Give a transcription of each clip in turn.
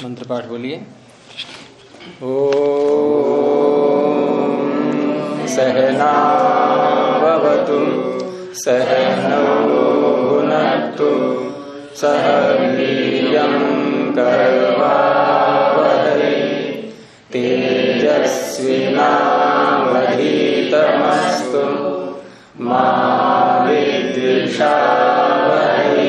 मंत्र पाठ बोलिए। ओम सहनावतु सहनौ भुनक्तु सह वीर्यं करवावहै तेजस्विनावधीतमस्तु मा विद्विषावहै।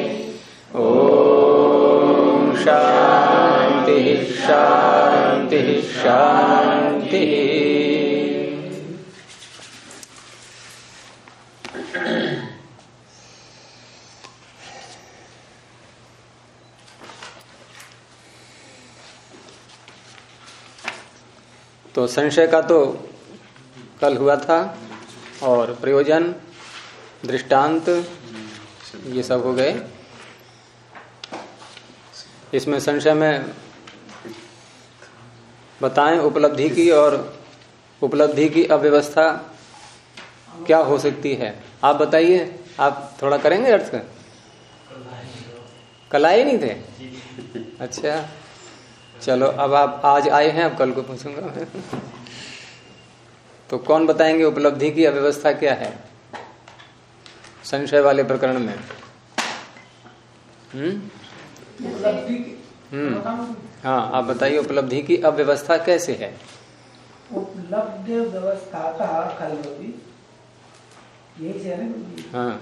ओम शांति शांति शांति। तो संशय का तो कल हुआ था और प्रयोजन दृष्टांत ये सब हो गए। इसमें संशय में बताएं उपलब्धि की और उपलब्धि की अव्यवस्था क्या हो सकती है। आप बताइए, आप थोड़ा करेंगे अर्थ? कल आए नहीं थे? अच्छा चलो, अब आप आज आए हैं, अब कल को पूछूंगा। तो कौन बताएंगे उपलब्धि की अव्यवस्था क्या है संशय वाले प्रकरण में? हाँ आप बताइए, उपलब्धि की अव्यवस्था कैसे है? उपलब्ध व्यवस्थाता कल्पति, यही है ना? हाँ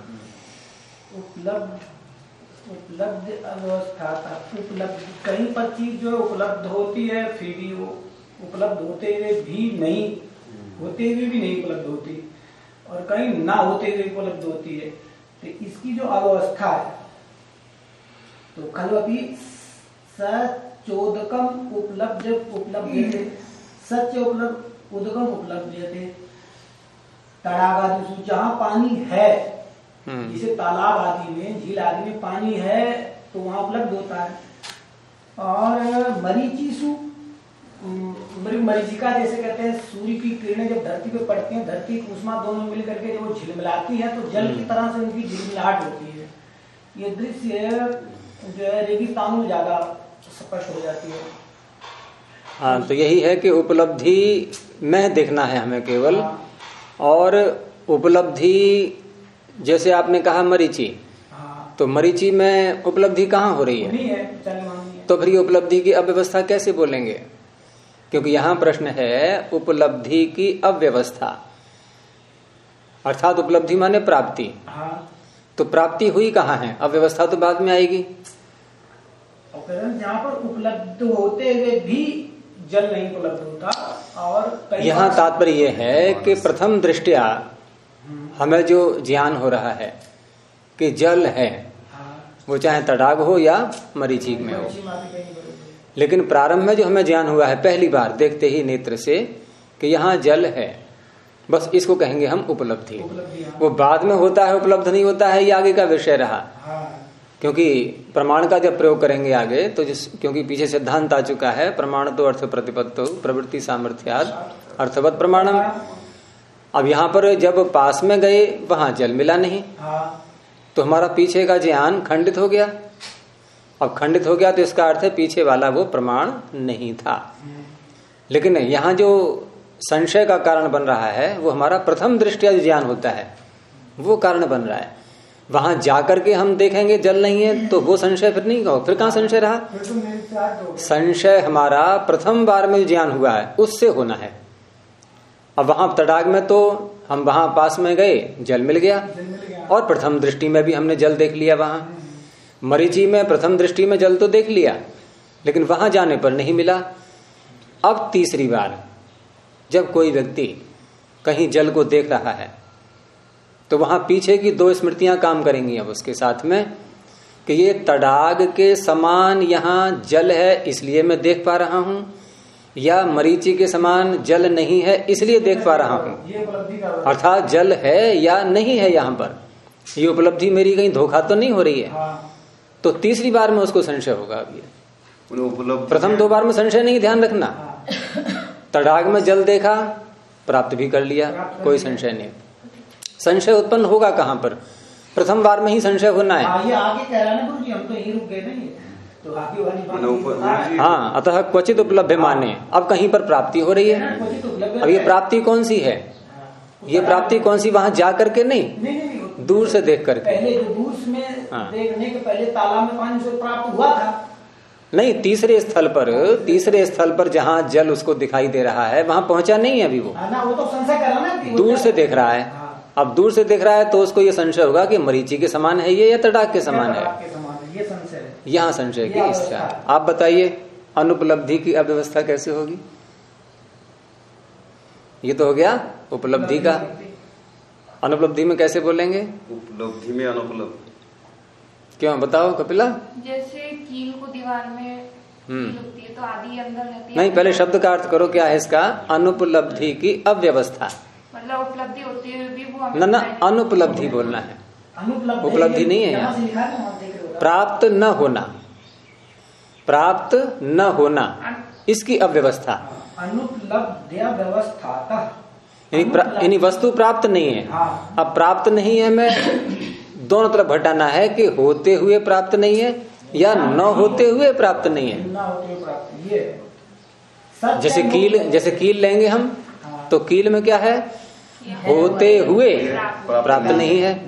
उपलब्ध अवस्थाता, उपलब्ध कहीं पर चीज जो उपलब्ध होती है फिर भी वो उपलब्ध होते हुए भी नहीं उपलब्ध होती, और कहीं ना होते हुए उपलब्ध होती है। तो इसकी जो अवस्था है तो खलवती सचोदकम उपलब्धते सच उदकम उपलब्धते तड़ागादि, जहाँ पानी है, जिसे तालाब आदि में, झील आदि में पानी है तो वहां उपलब्ध होता है। और मरीचिसु, मरीचिका जैसे कहते हैं, सूर्य की किरणें जब धरती पे पड़ती हैं, धरती की उष्मा दोनों मिल करके जब वो झिलमिलाती है तो जल की तरह से उनकी झिलमिलाहट होती है। ये दृश्य जो है रेगिस्तानों में ज्यादा स्पष्ट हो जाती है। हाँ, तो यही है कि उपलब्धि में देखना है हमें केवल। और उपलब्धि जैसे आपने कहा मरीचि, तो मरीचि में उपलब्धि कहाँ हो रही है? तो फिर ये उपलब्धि की अव्यवस्था कैसे बोलेंगे? क्योंकि यहाँ प्रश्न है उपलब्धि की अव्यवस्था, अर्थात उपलब्धि माने प्राप्ति। तो प्राप्ति हुई कहाँ है? अव्यवस्था तो बाद में आएगी। जहाँ पर उपलब्ध होते हुए भी जल नहीं उपलब्ध होता। और यहाँ तात्पर्य यह है कि प्रथम दृष्टया हमें जो ज्ञान हो रहा है कि जल है, वो चाहे तड़ाग हो या मरीचिक में हो, लेकिन प्रारंभ में जो हमें ज्ञान हुआ है पहली बार देखते ही नेत्र से कि यहाँ जल है, बस इसको कहेंगे हम उपलब्धि। वो बाद में होता है उपलब्ध नहीं होता है, ये आगे का विषय रहा। क्योंकि प्रमाण का जब प्रयोग करेंगे आगे तो क्योंकि पीछे सिद्धांत आ चुका है, प्रमाण तो अर्थ प्रतिपत्तो प्रवृत्ति सामर्थ्याद अर्थवत प्रमाणम। अब यहाँ पर जब पास में गए वहां जल मिला नहीं, तो हमारा पीछे का ज्ञान खंडित हो गया। अब खंडित हो गया तो इसका अर्थ है पीछे वाला वो प्रमाण नहीं था। लेकिन यहाँ जो संशय का कारण बन रहा है वो हमारा प्रथम दृष्टया जो ज्ञान होता है वो कारण बन रहा है। वहां जाकर के हम देखेंगे जल नहीं है तो वो संशय फिर नहीं कहो, फिर कहाँ संशय रहा? संशय हमारा प्रथम बार में जो ज्ञान हुआ है उससे होना है। अब वहां तड़ाग में तो हम वहां पास में गए, जल मिल गया, और प्रथम दृष्टि में भी हमने जल देख लिया। वहां मरीचि में प्रथम दृष्टि में जल तो देख लिया, लेकिन वहां जाने पर नहीं मिला। अब तीसरी बार जब कोई व्यक्ति कहीं जल को देख रहा है तो वहां पीछे की दो स्मृतियां काम करेंगी अब उसके साथ में कि ये तड़ाग के समान यहाँ जल है इसलिए मैं देख पा रहा हूं, या मरीचि के समान जल नहीं है इसलिए देख पा रहा हूं। अर्थात जल है या नहीं है, यहाँ पर ये उपलब्धि मेरी कहीं धोखा तो नहीं हो रही है। तो तीसरी बार में उसको संशय होगा। अब ये प्रथम दो बार में संशय नहीं, ध्यान रखना। तड़ाग में जल देखा, प्राप्त भी कर लिया, कोई संशय नहीं। संशय उत्पन्न होगा कहाँ पर? प्रथम बार में ही संशय होना है। ये आगे कह रहा है ना गुरु जी, हम तो यही रुक गए ना। तो आगे वाली बात हाँ, अतः क्वचित उपलब्ध माने, अब कहीं पर प्राप्ति हो रही है। अब ये प्राप्ति कौन सी है? ये प्राप्ति कौन सी? वहां जा करके नहीं, दूर से देख करके। पहले जो दूर में देखने के पहले तालाब में पानी से प्राप्त हुआ था नहीं, तीसरे स्थल पर जहाँ जल उसको दिखाई दे रहा है वहां पहुंचा नहीं है अभी वो तो संशय करा ना, दूर से देख रहा है। अब दूर से देख रहा है तो उसको ये संशय होगा कि मरीची के समान है ये या तड़ाक के समान है। ये संशय है, यहाँ संशय की इच्छा। आप बताइए अनुपलब्धि की अव्यवस्था कैसे होगी? ये तो हो गया उपलब्धि का। अनुपलब्धि में कैसे बोलेंगे? उपलब्धि में अनुपलब्ध क्यों? बताओ कपिला। जैसे कील को दीवार में होती है तो आदि अंदर रहती है। नहीं, पहले शब्द का अर्थ करो, क्या है इसका? अनुपलब्धि की अव्यवस्था, मतलब उपलब्धि होती है भी वो ना अनुपलब्धि बोलना है, उपलब्धि नहीं है यहाँ। प्राप्त न होना, प्राप्त न होना, इसकी अव्यवस्था। अनुपलब्ध्या व्यवस्था, यानी वस्तु प्राप्त नहीं है। अब प्राप्त नहीं है मैं दोनों तरफ घटाना है कि होते हुए प्राप्त नहीं है या न होते हुए प्राप्त नहीं है। जैसे कील लेंगे हम तो कील में क्या है? होते हुए प्राप्त नहीं है।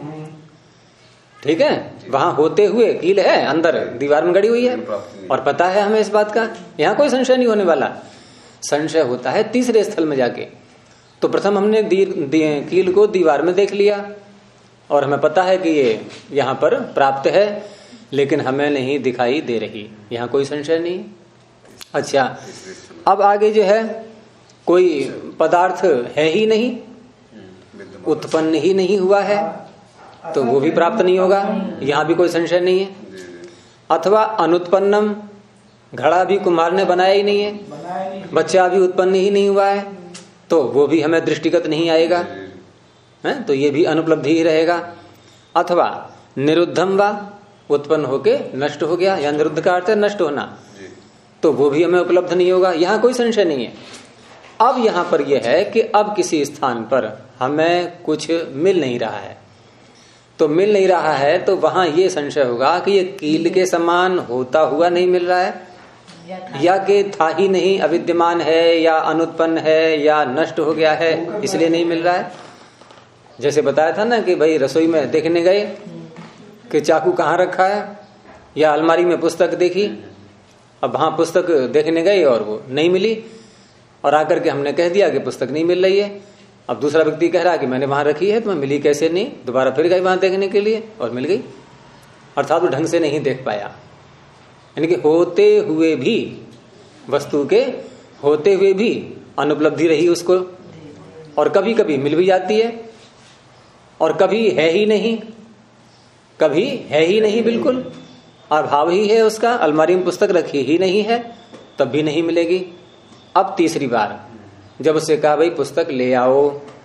ठीक है, वहां होते हुए कील है, अंदर दीवार में गड़ी हुई है और पता है हमें इस बात का। यहाँ कोई संशय नहीं होने वाला। संशय होता है तीसरे स्थल में जाके। तो प्रथम हमने कील को दीवार में देख लिया और हमें पता है कि ये यहाँ पर प्राप्त है, लेकिन हमें नहीं दिखाई दे रही। यहाँ कोई संशय नहीं। अच्छा, अब आगे जो है कोई पदार्थ है ही नहीं, उत्पन्न ही नहीं हुआ है, तो वो भी प्राप्त नहीं होगा। यहाँ भी कोई संशय नहीं है। अथवा अनुत्पन्नम, घड़ा भी कुम्हार ने बनाया ही नहीं है, बच्चा भी उत्पन्न ही नहीं हुआ है, तो वो भी हमें दृष्टिगत नहीं आएगा है, तो ये भी अनुपलब्धि ही रहेगा। अथवा निरुद्धम वा, उत्पन्न होके नष्ट हो गया, या निरुद्ध का अर्थ है नष्ट होना, तो वो भी हमें उपलब्ध नहीं होगा। यहाँ कोई संशय नहीं है। अब यहाँ पर यह है कि अब किसी स्थान पर हमें कुछ मिल नहीं रहा है, तो मिल नहीं रहा है तो वहां ये संशय होगा कि ये कील के समान होता हुआ नहीं मिल रहा है, या कि था ही नहीं, अविद्यमान है, या अनुत्पन्न है, या नष्ट हो गया है इसलिए नहीं मिल रहा है। जैसे बताया था ना कि भाई रसोई में देखने गए कि चाकू कहाँ रखा है, या अलमारी में पुस्तक देखी। अब वहां पुस्तक देखने गए और वो नहीं मिली, और आकर के हमने कह दिया कि पुस्तक नहीं मिल रही है। अब दूसरा व्यक्ति कह रहा है कि मैंने वहां रखी है, तो मैं मिली कैसे नहीं? दोबारा फिर गई वहां देखने के लिए और मिल गई, अर्थात वो ढंग से नहीं देख पाया। यानी कि होते हुए भी, वस्तु के होते हुए भी अनुपलब्धि रही उसको, और कभी कभी मिल भी जाती है और कभी है ही नहीं, कभी है ही नहीं, बिल्कुल अभाव ही है उसका, अलमारी में पुस्तक रखी ही नहीं है, तब भी नहीं मिलेगी। अब तीसरी बार जब उससे कहा भाई पुस्तक ले आओ,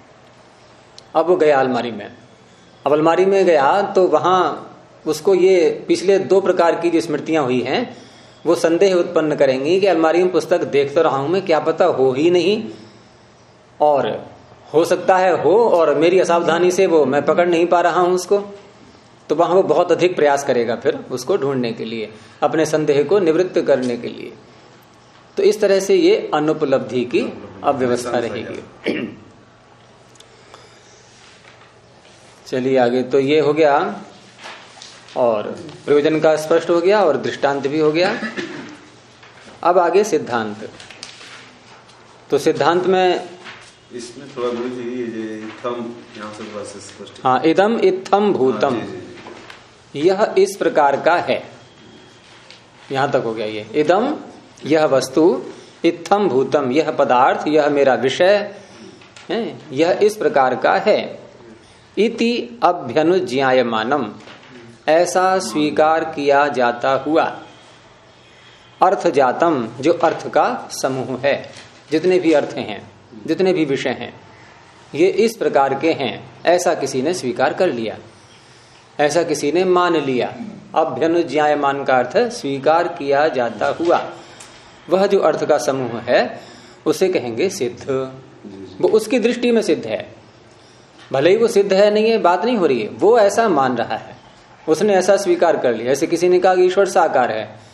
अब वो गया अलमारी में। अब अलमारी में गया तो वहां उसको ये पिछले दो प्रकार की जो स्मृतियां हुई हैं वो संदेह उत्पन्न करेंगी कि अलमारी में पुस्तक देख तो रहा हूं मैं, क्या पता हो ही नहीं, और हो सकता है हो, और मेरी असावधानी से वो मैं पकड़ नहीं पा रहा हूं उसको, तो वहां वो बहुत अधिक प्रयास करेगा फिर उसको ढूंढने के लिए, अपने संदेह को निवृत्त करने के लिए। तो इस तरह से ये अनुपलब्धि की अव्यवस्था रहेगी। चलिए आगे, तो ये हो गया और प्रयोजन का स्पष्ट हो गया और दृष्टांत भी हो गया। अब आगे सिद्धांत। तो सिद्धांत में इसमें थोड़ा गुरु जी ये इत्थम यहाँ से थोड़ा सा स्पष्ट। हाँ, इदम इत्थम भूतम, यह इस प्रकार का है, यहां तक हो गया। ये इदम, यह वस्तु, इत्थम भूतम, यह पदार्थ, यह मेरा विषय है, यह इस प्रकार का है। इति अभ्यनुज्ञायमानम, ऐसा स्वीकार किया जाता हुआ। अर्थ जातम, जो अर्थ का समूह है, जितने भी अर्थ हैं, जितने भी विषय हैं, ये इस प्रकार के हैं, ऐसा किसी ने स्वीकार कर लिया, ऐसा किसी ने मान लिया। अभ्यनुज्ञायमान का अर्थ स्वीकार किया जाता हुआ। वह जो अर्थ का समूह है उसे कहेंगे सिद्ध। वो उसकी दृष्टि में सिद्ध है, भले ही वो सिद्ध है नहीं है, बात नहीं हो रही है, वो ऐसा मान रहा है, उसने ऐसा स्वीकार कर लिया। ऐसे किसी ने कहा कि ईश्वर साकार है,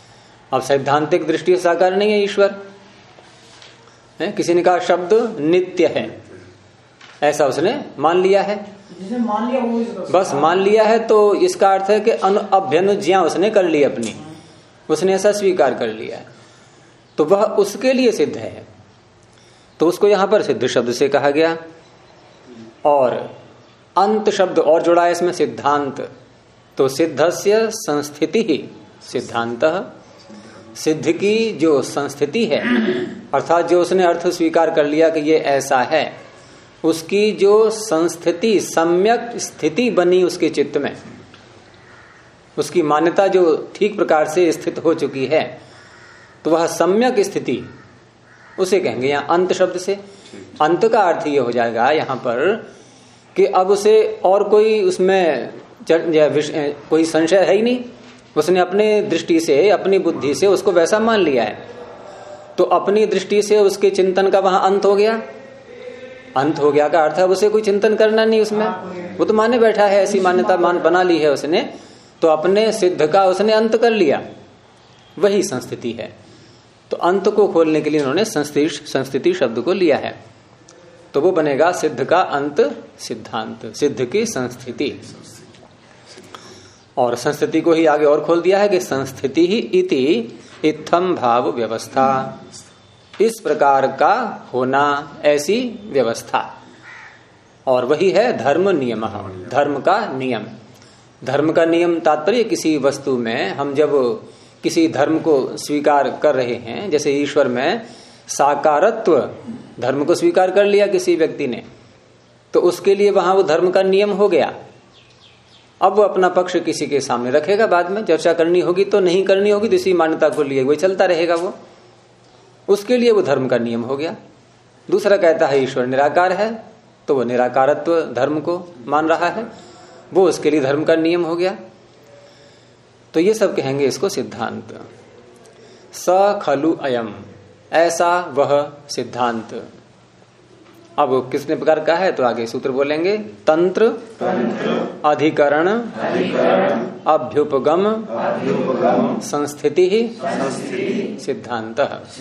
अब सैद्धांतिक दृष्टि से साकार नहीं है ईश्वर है। किसी ने कहा शब्द नित्य है, ऐसा उसने मान लिया है, जिसने मान लिया वो बस मान लिया है, तो इसका अर्थ है कि अभ्यनुज्ञा उसने कर ली अपनी, उसने ऐसा स्वीकार कर लिया है, तो वह उसके लिए सिद्ध है। तो उसको यहां पर सिद्ध शब्द से कहा गया। और अंत शब्द और जुड़ा है इसमें, सिद्धांत। तो सिद्धस्य संस्थिति ही सिद्धांतः, सिद्ध की जो संस्थिति है अर्थात जो उसने अर्थ स्वीकार कर लिया कि ये ऐसा है, उसकी जो संस्थिति सम्यक स्थिति बनी उसके चित्त में, उसकी मान्यता जो ठीक प्रकार से स्थित हो चुकी है, तो वह सम्यक स्थिति उसे कहेंगे यहां अंत शब्द से। अंत का अर्थ ये हो जाएगा यहां पर कि अब उसे और कोई उसमें कोई संशय है ही नहीं, उसने अपने दृष्टि से अपनी बुद्धि से उसको वैसा मान लिया है, तो अपनी दृष्टि से उसके चिंतन का वहां अंत हो गया। अंत हो गया का अर्थ है उसे कोई चिंतन करना नहीं उसमें, वो तो माने बैठा है, ऐसी मान्यता बना ली है उसने, तो अपने सिद्ध का उसने अंत कर लिया, वही संस्थिति है। तो अंत को खोलने के लिए उन्होंने संस्थिति शब्द को लिया है, तो वो बनेगा सिद्ध का अंत सिद्धांत, सिद्ध की संस्थिति। और संस्थिति को ही आगे और खोल दिया है कि संस्थिति ही इति इत्थम भाव व्यवस्था, इस प्रकार का होना, ऐसी व्यवस्था। और वही है धर्म नियम, धर्म का नियम। धर्म का नियम तात्पर्य किसी वस्तु में हम जब किसी धर्म को स्वीकार कर रहे हैं, जैसे ईश्वर में साकारत्व धर्म को स्वीकार कर लिया किसी व्यक्ति ने, तो उसके लिए वहां वो धर्म का नियम हो गया। अब वो अपना पक्ष किसी के सामने रखेगा, बाद में चर्चा करनी होगी तो नहीं करनी होगी, तो इसी मान्यता को लिए वही चलता रहेगा, वो उसके लिए वो धर्म का नियम हो गया। दूसरा कहता है ईश्वर निराकार है, तो वो निराकारत्व धर्म को मान रहा है, वो उसके लिए धर्म का नियम हो गया। तो ये सब कहेंगे इसको सिद्धांत। स खलु अयम, ऐसा वह सिद्धांत। अब किसने प्रकार का है, तो आगे सूत्र बोलेंगे तंत्र अधिकरण अभ्युपगम संस्थिति ही सिद्धांत।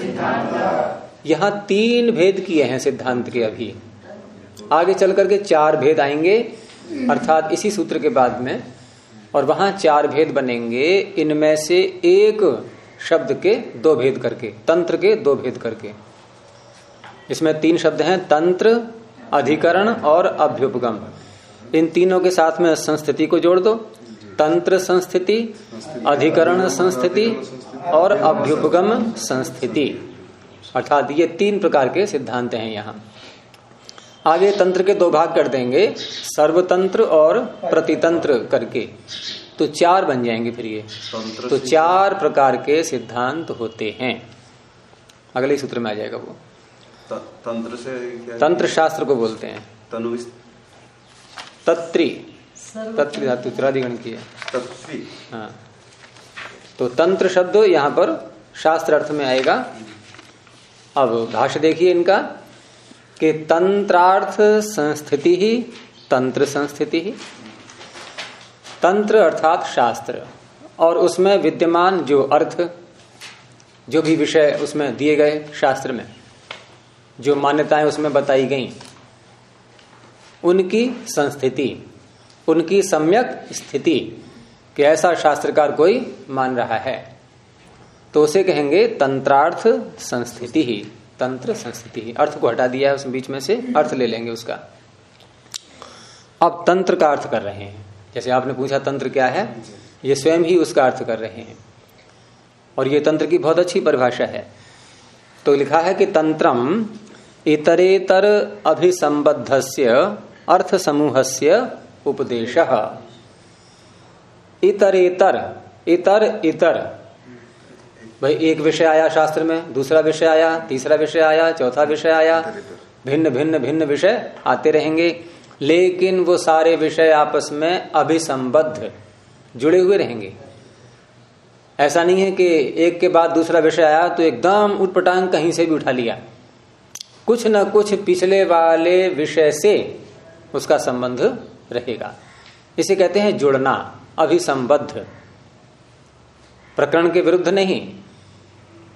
यहां 3 भेद किए हैं सिद्धांत के, अभी आगे चल करके 4 भेद आएंगे, अर्थात इसी सूत्र के बाद में, और वहां 4 भेद बनेंगे। इनमें से एक शब्द के 2 भेद करके, तंत्र के 2 भेद करके। इसमें 3 शब्द हैं, तंत्र, अधिकरण और अभ्युपगम। इन तीनों के साथ में संस्थिति को जोड़ दो, तंत्र संस्थिति, अधिकरण संस्थिति और अभ्युपगम संस्थिति, अर्थात ये 3 प्रकार के सिद्धांत हैं यहाँ। आगे तंत्र के 2 भाग कर देंगे, सर्वतंत्र और प्रतितंत्र करके, तो 4 बन जाएंगे फिर ये। तो 4 प्रकार के सिद्धांत होते हैं, अगले सूत्र में आ जाएगा वो। तंत्र से क्या, तंत्र शास्त्र को बोलते हैं तनु तत्री, तत्री धातु उत्तराधिगण की है तत्वी। हाँ, तो तंत्र शब्द यहाँ पर शास्त्र अर्थ में आएगा। अब भाष्य देखिए इनका कि तंत्रार्थ संस्थिति ही तंत्र संस्थिति ही। तंत्र अर्थात शास्त्र, और उसमें विद्यमान जो अर्थ, जो भी विषय उसमें दिए गए शास्त्र में, जो मान्यताएं उसमें बताई गई, उनकी संस्थिति, उनकी सम्यक स्थिति, कि ऐसा शास्त्रकार कोई मान रहा है, तो उसे कहेंगे तंत्रार्थ संस्थिति ही, तंत्र संस्थिति ही। अर्थ को हटा दिया है उसमें, बीच में से अर्थ ले लेंगे उसका। अब तंत्र का अर्थ कर रहे हैं, जैसे आपने पूछा तंत्र क्या है, ये स्वयं ही उसका अर्थ कर रहे हैं, और ये तंत्र की बहुत अच्छी परिभाषा है। तो लिखा है कि तंत्रम इतरेतर अभिसंबद्धस्य अर्थ समूहस्य उपदेशः। इतरेतर, इतर इतर, भाई एक विषय आया शास्त्र में, दूसरा विषय आया, तीसरा विषय आया, चौथा विषय आया, भिन्न भिन्न भिन्न विषय आते रहेंगे, लेकिन वो सारे विषय आपस में अभिसंबद्ध जुड़े हुए रहेंगे। ऐसा नहीं है कि एक के बाद दूसरा विषय आया तो एकदम उटपटांग कहीं से भी उठा लिया, कुछ न कुछ पिछले वाले विषय से उसका संबंध रहेगा। इसे कहते हैं जुड़ना, अभिसंबद्ध। प्रकरण के विरुद्ध नहीं,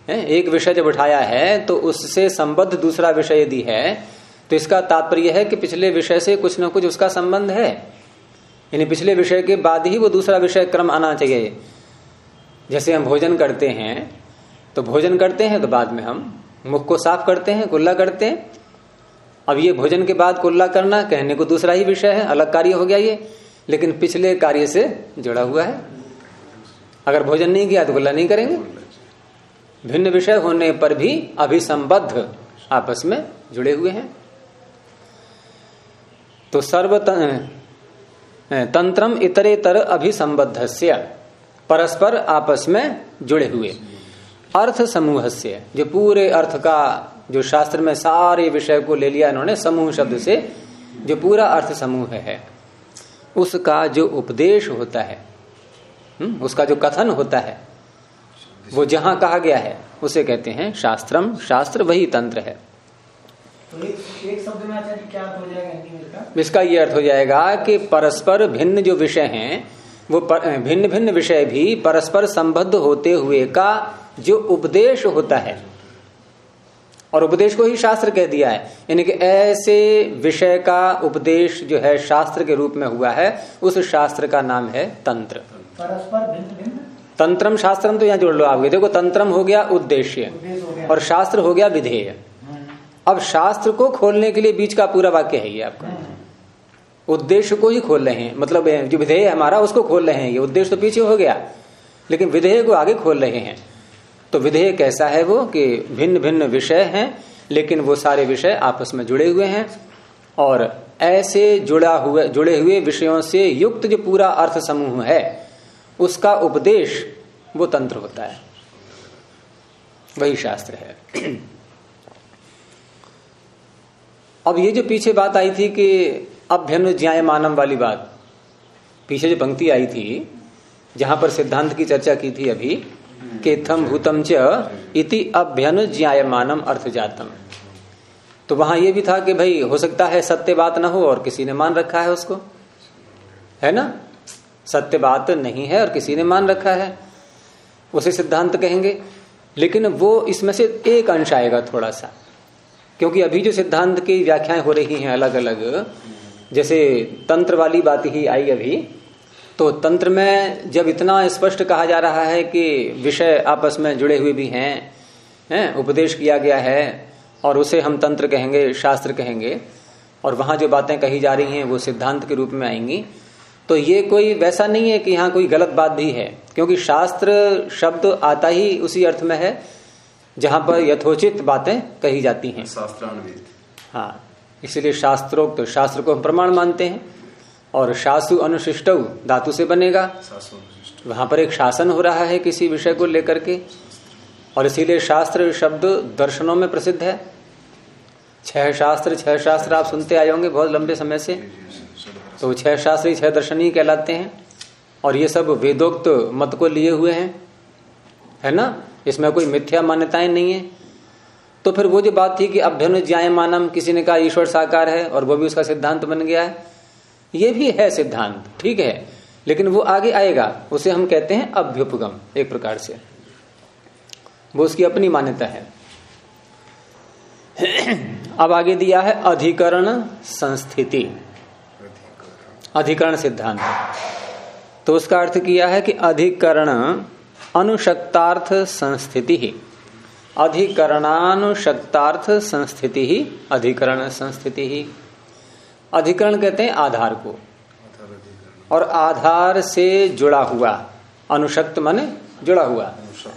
एक विषय जब उठाया है तो उससे संबद्ध दूसरा विषय यदि है तो इसका तात्पर्य है कि पिछले विषय से कुछ न कुछ उसका संबंध है, यानी पिछले विषय के बाद ही वो दूसरा विषय क्रम आना चाहिए। जैसे हम भोजन करते हैं तो भोजन करते हैं तो बाद में हम मुख को साफ करते हैं, कुल्ला करते हैं। अब ये भोजन के बाद कुल्ला करना कहने को दूसरा ही विषय है, अलग कार्य हो गया ये, लेकिन पिछले कार्य से जुड़ा हुआ है। अगर भोजन नहीं किया तो कुल्ला नहीं करेंगे। भिन्न विषय होने पर भी अभिसंबद्ध आपस में जुड़े हुए हैं। तो सर्व तंत्रम इतरेतर अभिसंबद्धस्य, परस्पर आपस में जुड़े हुए। अर्थ समूहस्य, जो पूरे अर्थ का, जो शास्त्र में सारे विषय को ले लिया इन्होंने समूह शब्द से, जो पूरा अर्थ समूह है उसका जो उपदेश होता है, उसका जो कथन होता है, वो जहां कहा गया है उसे कहते हैं शास्त्रम। शास्त्र वही तंत्र है। तो एक शब्द में आचार्य क्या अर्थ हो जाएगा हिंदी में इसका? इसका ये अर्थ हो जाएगा कि परस्पर भिन्न जो विषय हैं वो भिन्न भिन्न विषय भी परस्पर संबद्ध होते हुए का जो उपदेश होता है, और उपदेश को ही शास्त्र कह दिया है, यानी कि ऐसे विषय का उपदेश जो है शास्त्र के रूप में हुआ है, उस शास्त्र का नाम है तंत्र। परस्पर भिन्न भिन्न तंत्रम शास्त्रम, तो यहां जोड़ लो आप। देखो, तंत्रम हो गया उद्देश्य और शास्त्र हो गया विधेय। अब शास्त्र को खोलने के लिए बीच का पूरा वाक्य है ये आपका। उद्देश्य को ही खोल रहे हैं, मतलब जो विधेय हमारा उसको खोल रहे हैं। ये उद्देश्य तो पीछे हो गया, लेकिन विधेय को आगे खोल रहे हैं। तो विधेय कैसा है वो कि भिन्न भिन्न विषय हैं, लेकिन वो सारे विषय आपस में जुड़े हुए हैं, और ऐसे जुड़े हुए विषयों से युक्त जो पूरा अर्थ समूह है उसका उपदेश वो तंत्र होता है, वही शास्त्र है। अब ये जो पीछे बात आई थी कि अभ्यनुज्ञायमानम वाली बात, पीछे जो पंक्ति आई थी जहां पर सिद्धांत की चर्चा की थी अभी, कि थम भूतम च इति अभ्यनुज्ञायमानम अर्थ जातम, तो वहां ये भी था कि भाई हो सकता है सत्य बात ना हो और किसी ने मान रखा है उसको, है ना। सत्य बात नहीं है और किसी ने मान रखा है, उसे सिद्धांत कहेंगे। लेकिन वो इसमें से एक अंश आएगा थोड़ा सा, क्योंकि अभी जो सिद्धांत की व्याख्याएं हो रही हैं अलग अलग, जैसे तंत्र वाली बात ही आई अभी, तो तंत्र में जब इतना स्पष्ट कहा जा रहा है कि विषय आपस में जुड़े हुए भी हैं, उपदेश किया गया है, और उसे हम तंत्र कहेंगे, शास्त्र कहेंगे, और वहां जो बातें कही जा रही हैं वो सिद्धांत के रूप में आएंगी। तो ये कोई वैसा नहीं है कि यहाँ कोई गलत बात भी है, क्योंकि शास्त्र शब्द आता ही उसी अर्थ में है जहां पर यथोचित बातें कही जाती हैं, शास्त्रान्वित। हाँ, इसलिए शास्त्रोक्त, तो शास्त्र को हम प्रमाण मानते हैं, और शासु अनुशिष्ट धातु से बनेगा, वहां पर एक शासन हो रहा है किसी विषय को लेकर के, और इसीलिए शास्त्र शब्द दर्शनों में प्रसिद्ध है। 6 शास्त्र आप सुनते आए होंगे बहुत लंबे समय से, तो 6 शास्त्री 6 दर्शनी कहलाते हैं, और ये सब वेदोक्त मत को लिए हुए हैं, है ना। इसमें कोई मिथ्या मान्यताएं नहीं है। तो फिर वो जो बात थी कि अभ्यनुज्ञायमानम, किसी ने कहा ईश्वर साकार है और वो भी उसका सिद्धांत बन गया है, ये भी है सिद्धांत, ठीक है, लेकिन वो आगे आएगा, उसे हम कहते हैं अभ्युपगम, एक प्रकार से वो उसकी अपनी मान्यता है। अब आगे दिया है अधिकरण संस्थिति, अधिकरण सिद्धांत। तो उसका अर्थ किया है कि अधिकरण अनुशक्तार्थ संस्थिति ही, अधिकरणानुशक्तार्थ संस्थिति ही अधिकरण संस्थिति ही। अधिकरण कहते हैं आधार को, और आधार से जुड़ा हुआ, अनुशक्त माने जुड़ा हुआ,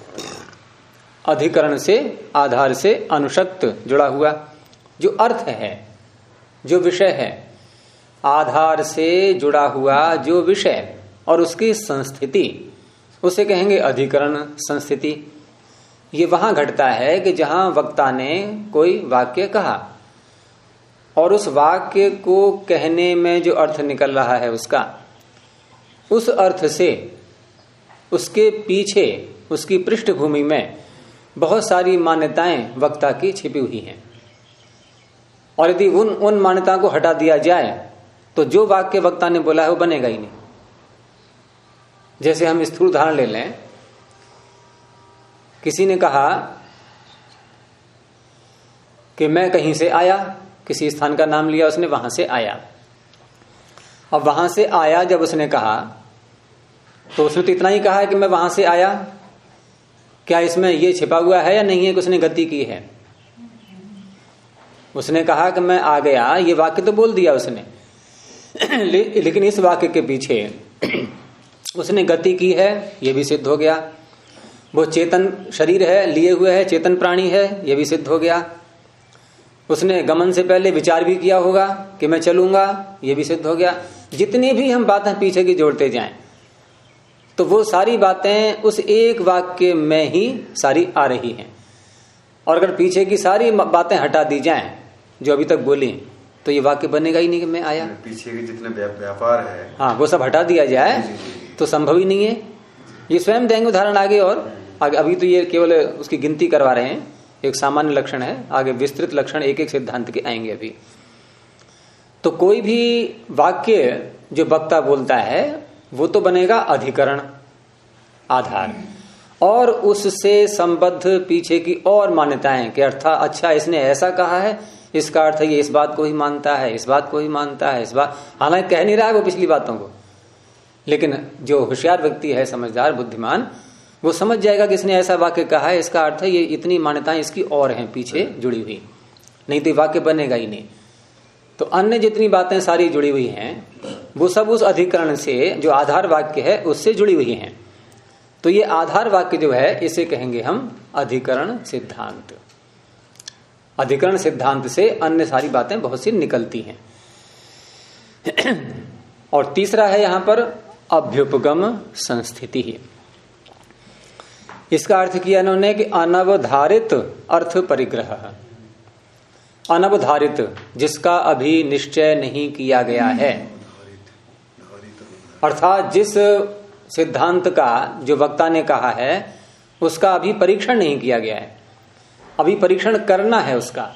अधिकरण से, आधार से अनुशक्त जुड़ा हुआ जो अर्थ है, जो विषय है, आधार से जुड़ा हुआ जो विषय और उसकी संस्थिति, उसे कहेंगे अधिकरण संस्थिति। ये वहां घटता है कि जहां वक्ता ने कोई वाक्य कहा और उस वाक्य को कहने में जो अर्थ निकल रहा है उसका, उस अर्थ से उसके पीछे, उसकी पृष्ठभूमि में बहुत सारी मान्यताएं वक्ता की छिपी हुई हैं, और यदि उन मान्यताओं को हटा दिया जाए तो जो वाक्य वक्ता ने बोला है वो बनेगा ही नहीं। जैसे हम स्थूल उदाहरण ले लें किसी ने कहा कि मैं कहीं से आया, किसी स्थान का नाम लिया उसने, वहां से आया। अब वहां से आया जब उसने कहा तो उसने तो इतना ही कहा है कि मैं वहां से आया। क्या इसमें ये छिपा हुआ है या नहीं है कि उसने गति की है? उसने कहा कि मैं आ गया, ये वाक्य तो बोल दिया उसने लेकिन इस वाक्य के पीछे उसने गति की है, ये भी सिद्ध हो गया। वो चेतन शरीर है, लिए हुए है, चेतन प्राणी है, ये भी सिद्ध हो गया। उसने गमन से पहले विचार भी किया होगा कि मैं चलूंगा, ये भी सिद्ध हो गया। जितनी भी हम बातें पीछे की जोड़ते जाएं तो वो सारी बातें उस एक वाक्य में ही सारी आ रही हैं। और अगर पीछे की सारी बातें हटा दी जाएं जो अभी तक बोली, तो ये वाक्य बनेगा ही नहीं कि मैं आया। पीछे के जितने व्यापार है, हाँ, वो सब हटा दिया जाए तो संभव ही नहीं है। ये स्वयं देंगे उदाहरण आगे, और आगे अभी तो ये केवल उसकी गिनती करवा रहे हैं, एक सामान्य लक्षण है, आगे विस्तृत लक्षण एक एक सिद्धांत के आएंगे अभी। तो कोई भी वाक्य जो वक्ता बोलता है वो तो बनेगा अधिकरण, आधार, और उससे संबद्ध पीछे की और मान्यताएं कि अर्थात अच्छा इसने ऐसा कहा है, इसका अर्थ ये इस बात को ही मानता है, इस बात को ही मानता है, इस बात, हालांकि कह नहीं रहा है वो पिछली बातों को, लेकिन जो होशियार व्यक्ति है, समझदार बुद्धिमान, वो समझ जाएगा कि इसने ऐसा वाक्य कहा है, इसका अर्थ है ये इतनी मान्यताएं इसकी और हैं पीछे जुड़ी हुई, नहीं तो वाक्य बनेगा ही नहीं। तो अन्य जितनी बातें सारी जुड़ी हुई हैं वो सब उस अधिकरण से, जो आधार वाक्य है, उससे जुड़ी हुई हैं। तो ये आधार वाक्य जो है इसे कहेंगे हम अधिकरण सिद्धांत। अधिकरण सिद्धांत से अन्य सारी बातें बहुत सी निकलती हैं। और तीसरा है यहां पर अभ्युपगम संस्थिति ही। इसका अर्थ किया इन्होंने कि अनवधारित अर्थ परिग्रह। अनवधारित, जिसका अभी निश्चय नहीं किया गया है, अर्थात जिस सिद्धांत का जो वक्ता ने कहा है उसका अभी परीक्षण नहीं किया गया है, अभी परीक्षण करना है उसका।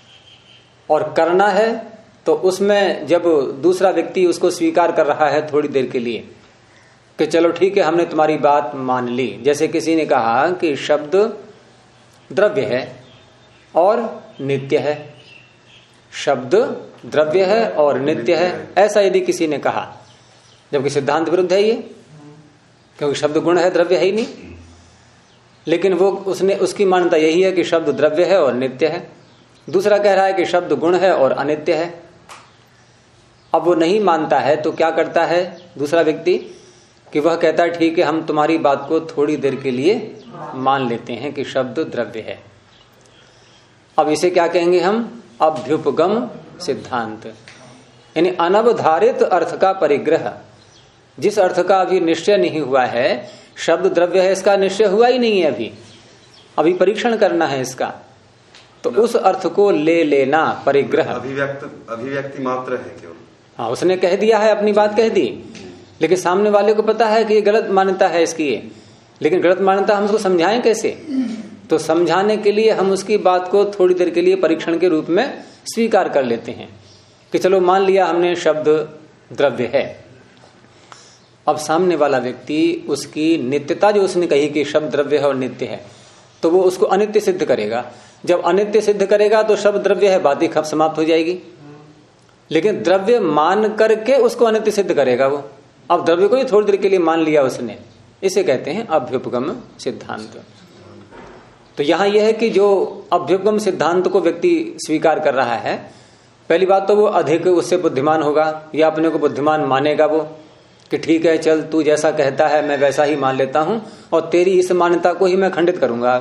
और करना है तो उसमें जब दूसरा व्यक्ति उसको स्वीकार कर रहा है थोड़ी देर के लिए कि चलो ठीक है हमने तुम्हारी बात मान ली, जैसे किसी ने कहा कि शब्द द्रव्य है और नित्य है, शब्द द्रव्य है और नित्य है, ऐसा यदि किसी ने कहा, जबकि सिद्धांत विरुद्ध है ये, क्योंकि शब्द गुण है, द्रव्य है ही नहीं, लेकिन वो उसकी मान्यता यही है कि शब्द द्रव्य है और नित्य है। दूसरा कह रहा है कि शब्द गुण है और अनित्य है। अब वो नहीं मानता है तो क्या करता है दूसरा व्यक्ति कि वह कहता है ठीक है हम तुम्हारी बात को थोड़ी देर के लिए मान लेते हैं कि शब्द द्रव्य है। अब इसे क्या कहेंगे हम? अभ्युपगम सिद्धांत, यानी अनवधारित अर्थ का परिग्रह। जिस अर्थ का अभी निश्चय नहीं हुआ है, शब्द द्रव्य है, इसका निश्चय हुआ ही नहीं है, अभी परीक्षण करना है इसका, तो उस अर्थ को ले लेना परिग्रह। अभिव्यक्ति मात्र है केवल। हाँ, उसने कह दिया है, अपनी बात कह दी, लेकिन सामने वाले को पता है कि ये गलत मान्यता है इसकी ये, लेकिन गलत मान्यता हम उसको समझाएं कैसे? तो समझाने के लिए हम उसकी बात को थोड़ी देर के लिए परीक्षण के रूप में स्वीकार कर लेते हैं कि चलो मान लिया हमने शब्द द्रव्य है। अब सामने वाला व्यक्ति उसकी नित्यता जो उसने कही कि शब्द द्रव्य है और नित्य है, तो वो उसको अनित्य सिद्ध करेगा। जब अनित्य सिद्ध करेगा तो शब्द द्रव्य है, बात ही खब समाप्त हो जाएगी। लेकिन द्रव्य मान करके उसको अनित्य सिद्ध करेगा वो। अब द्रव्य को ही थोड़ी देर के लिए मान लिया उसने, इसे कहते हैं अभ्युपगम सिद्धांत। तो यहां यह है कि जो अभ्युपगम सिद्धांत को व्यक्ति स्वीकार कर रहा है, पहली बात तो वो अधिक उससे बुद्धिमान होगा या अपने को बुद्धिमान मानेगा वो कि ठीक है चल तू जैसा कहता है मैं वैसा ही मान लेता हूं और तेरी इस मान्यता को ही मैं खंडित करूंगा।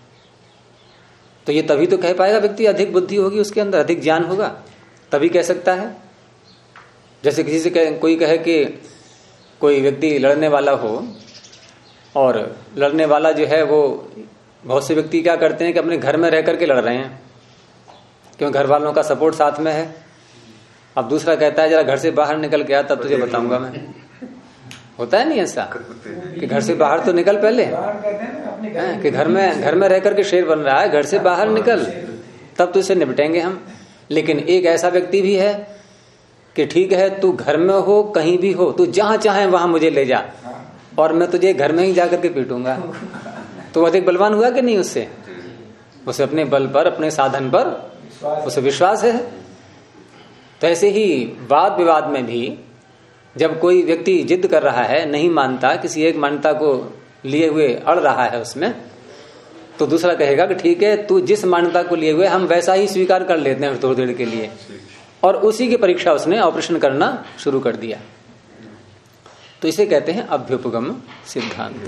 तो ये तभी तो कह पाएगा व्यक्ति, अधिक बुद्धि होगी उसके अंदर, अधिक ज्ञान होगा, तभी कह सकता है। जैसे किसी से कोई कहे कि कोई व्यक्ति लड़ने वाला हो, और लड़ने वाला जो है वो, बहुत से व्यक्ति क्या करते हैं कि अपने घर में रह करके लड़ रहे हैं क्योंकि घर वालों का सपोर्ट साथ में है। अब दूसरा कहता है जरा घर से बाहर निकल के आ तब तुझे बताऊंगा मैं। होता है नहीं ऐसा कि घर से बाहर तो निकल पहले, कि घर में रह करके शेर बन रहा है, घर से बाहर निकल तब तुझसे निपटेंगे हम। लेकिन एक ऐसा व्यक्ति भी है कि ठीक है तू घर में हो कहीं भी हो, तू जहां चाहे वहां मुझे ले जा और मैं तुझे घर में ही जाकर के पीटूंगा। तो अधिक बलवान हुआ कि नहीं उससे? उसे अपने बल पर, अपने साधन पर उसे विश्वास है। तो ऐसे ही वाद विवाद में भी जब कोई व्यक्ति जिद कर रहा है, नहीं मानता, किसी एक मान्यता को लिए हुए अड़ रहा है उसमें, तो दूसरा कहेगा कि ठीक है, तू जिस मान्यता को लिए हुए हम वैसा ही स्वीकार कर लेते हैं थोड़ी देर के लिए, और उसी की परीक्षा उसने ऑपरेशन करना शुरू कर दिया। तो इसे कहते हैं अभ्युपगम सिद्धांत।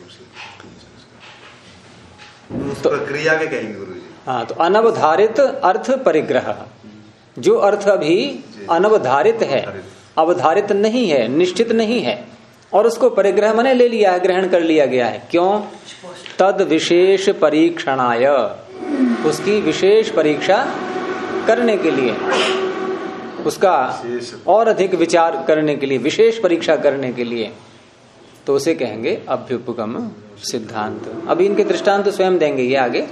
तो प्रक्रिया के कहेंगे गुरु जी। हाँ, तो अनवधारित अर्थ परिग्रह, जो अर्थ अभी अनवधारित है, अवधारित नहीं है, निश्चित नहीं है, और उसको परिग्रह माने ले लिया है, ग्रहण कर लिया गया है। क्यों? तद विशेष परीक्षणाय, उसकी विशेष परीक्षा करने के लिए, उसका और अधिक विचार करने के लिए, विशेष परीक्षा करने के लिए, तो उसे कहेंगे अभ्युपगम सिद्धांत। अभी इनके दृष्टांत तो स्वयं देंगे ये आगे।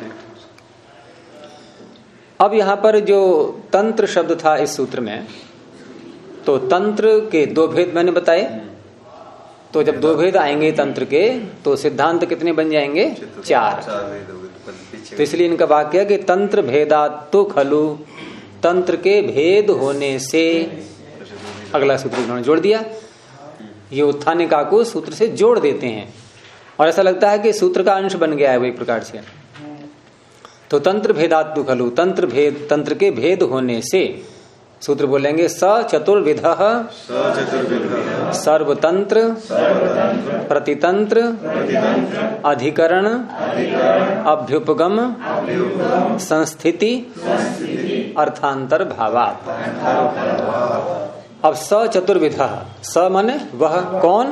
अब यहां पर जो तंत्र शब्द था इस सूत्र में, तो तंत्र के दो भेद मैंने बताए। तो जब दो भेद आएंगे तंत्र के, तो सिद्धांत कितने बन जाएंगे? 4। तो इसलिए इनका वाक्य है कि तंत्र भेदात तो खलु, तंत्र के भेद होने से, अगला सूत्र इन्होंने जोड़ दिया। ये उत्थानिका को सूत्र से जोड़ देते हैं और ऐसा लगता है कि सूत्र का अंश बन गया है वो एक प्रकार से। तो तंत्र भेदात तो खलु, तंत्र भेद, तंत्र के भेद होने से, सूत्र बोलेंगे स चतुर्विध सर्वतंत्र प्रतितंत्र अधिकरण अभ्युपगम संस्थिति अर्थांतर भावात्। अब स चतुर्विध, स माने वह कौन?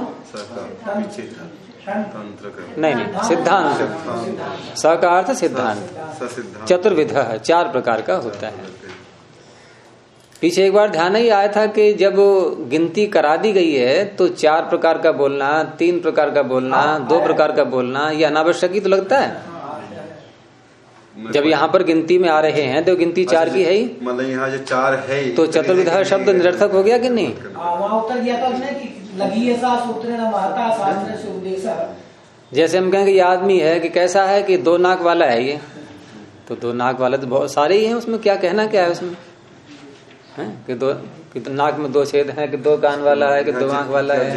नहीं, सिद्धांत। स का अर्थ सिद्धांत। चतुर्विध 4 प्रकार का होता है। पीछे एक बार ध्यान ही आया था कि जब गिनती करा दी गई है तो 4 प्रकार का बोलना, 3 प्रकार का बोलना, 2 प्रकार का बोलना, ये अनावश्यक ही तो लगता है। जब यहाँ पर गिनती में आ रहे हैं तो गिनती 4 की है ही, मतलब यहाँ जो 4 है तो चतुर्विध शब्द निरर्थक हो गया कि नहीं? वहाँ उत्तर दिया था उसने कि लगी ऐसा सूत्र न महता शास्त्र से उपदेशा। जैसे हम कहेंगे ये आदमी है कि कैसा है कि 2 नाक वाला है ये, तो 2 नाक वाला तो बहुत सारे ही हैं, उसमें क्या कहना क्या है उसमें है? कि नाक में 2 छेद हैं, कि 2 कान वाला है, कि 2 आंख वाला है।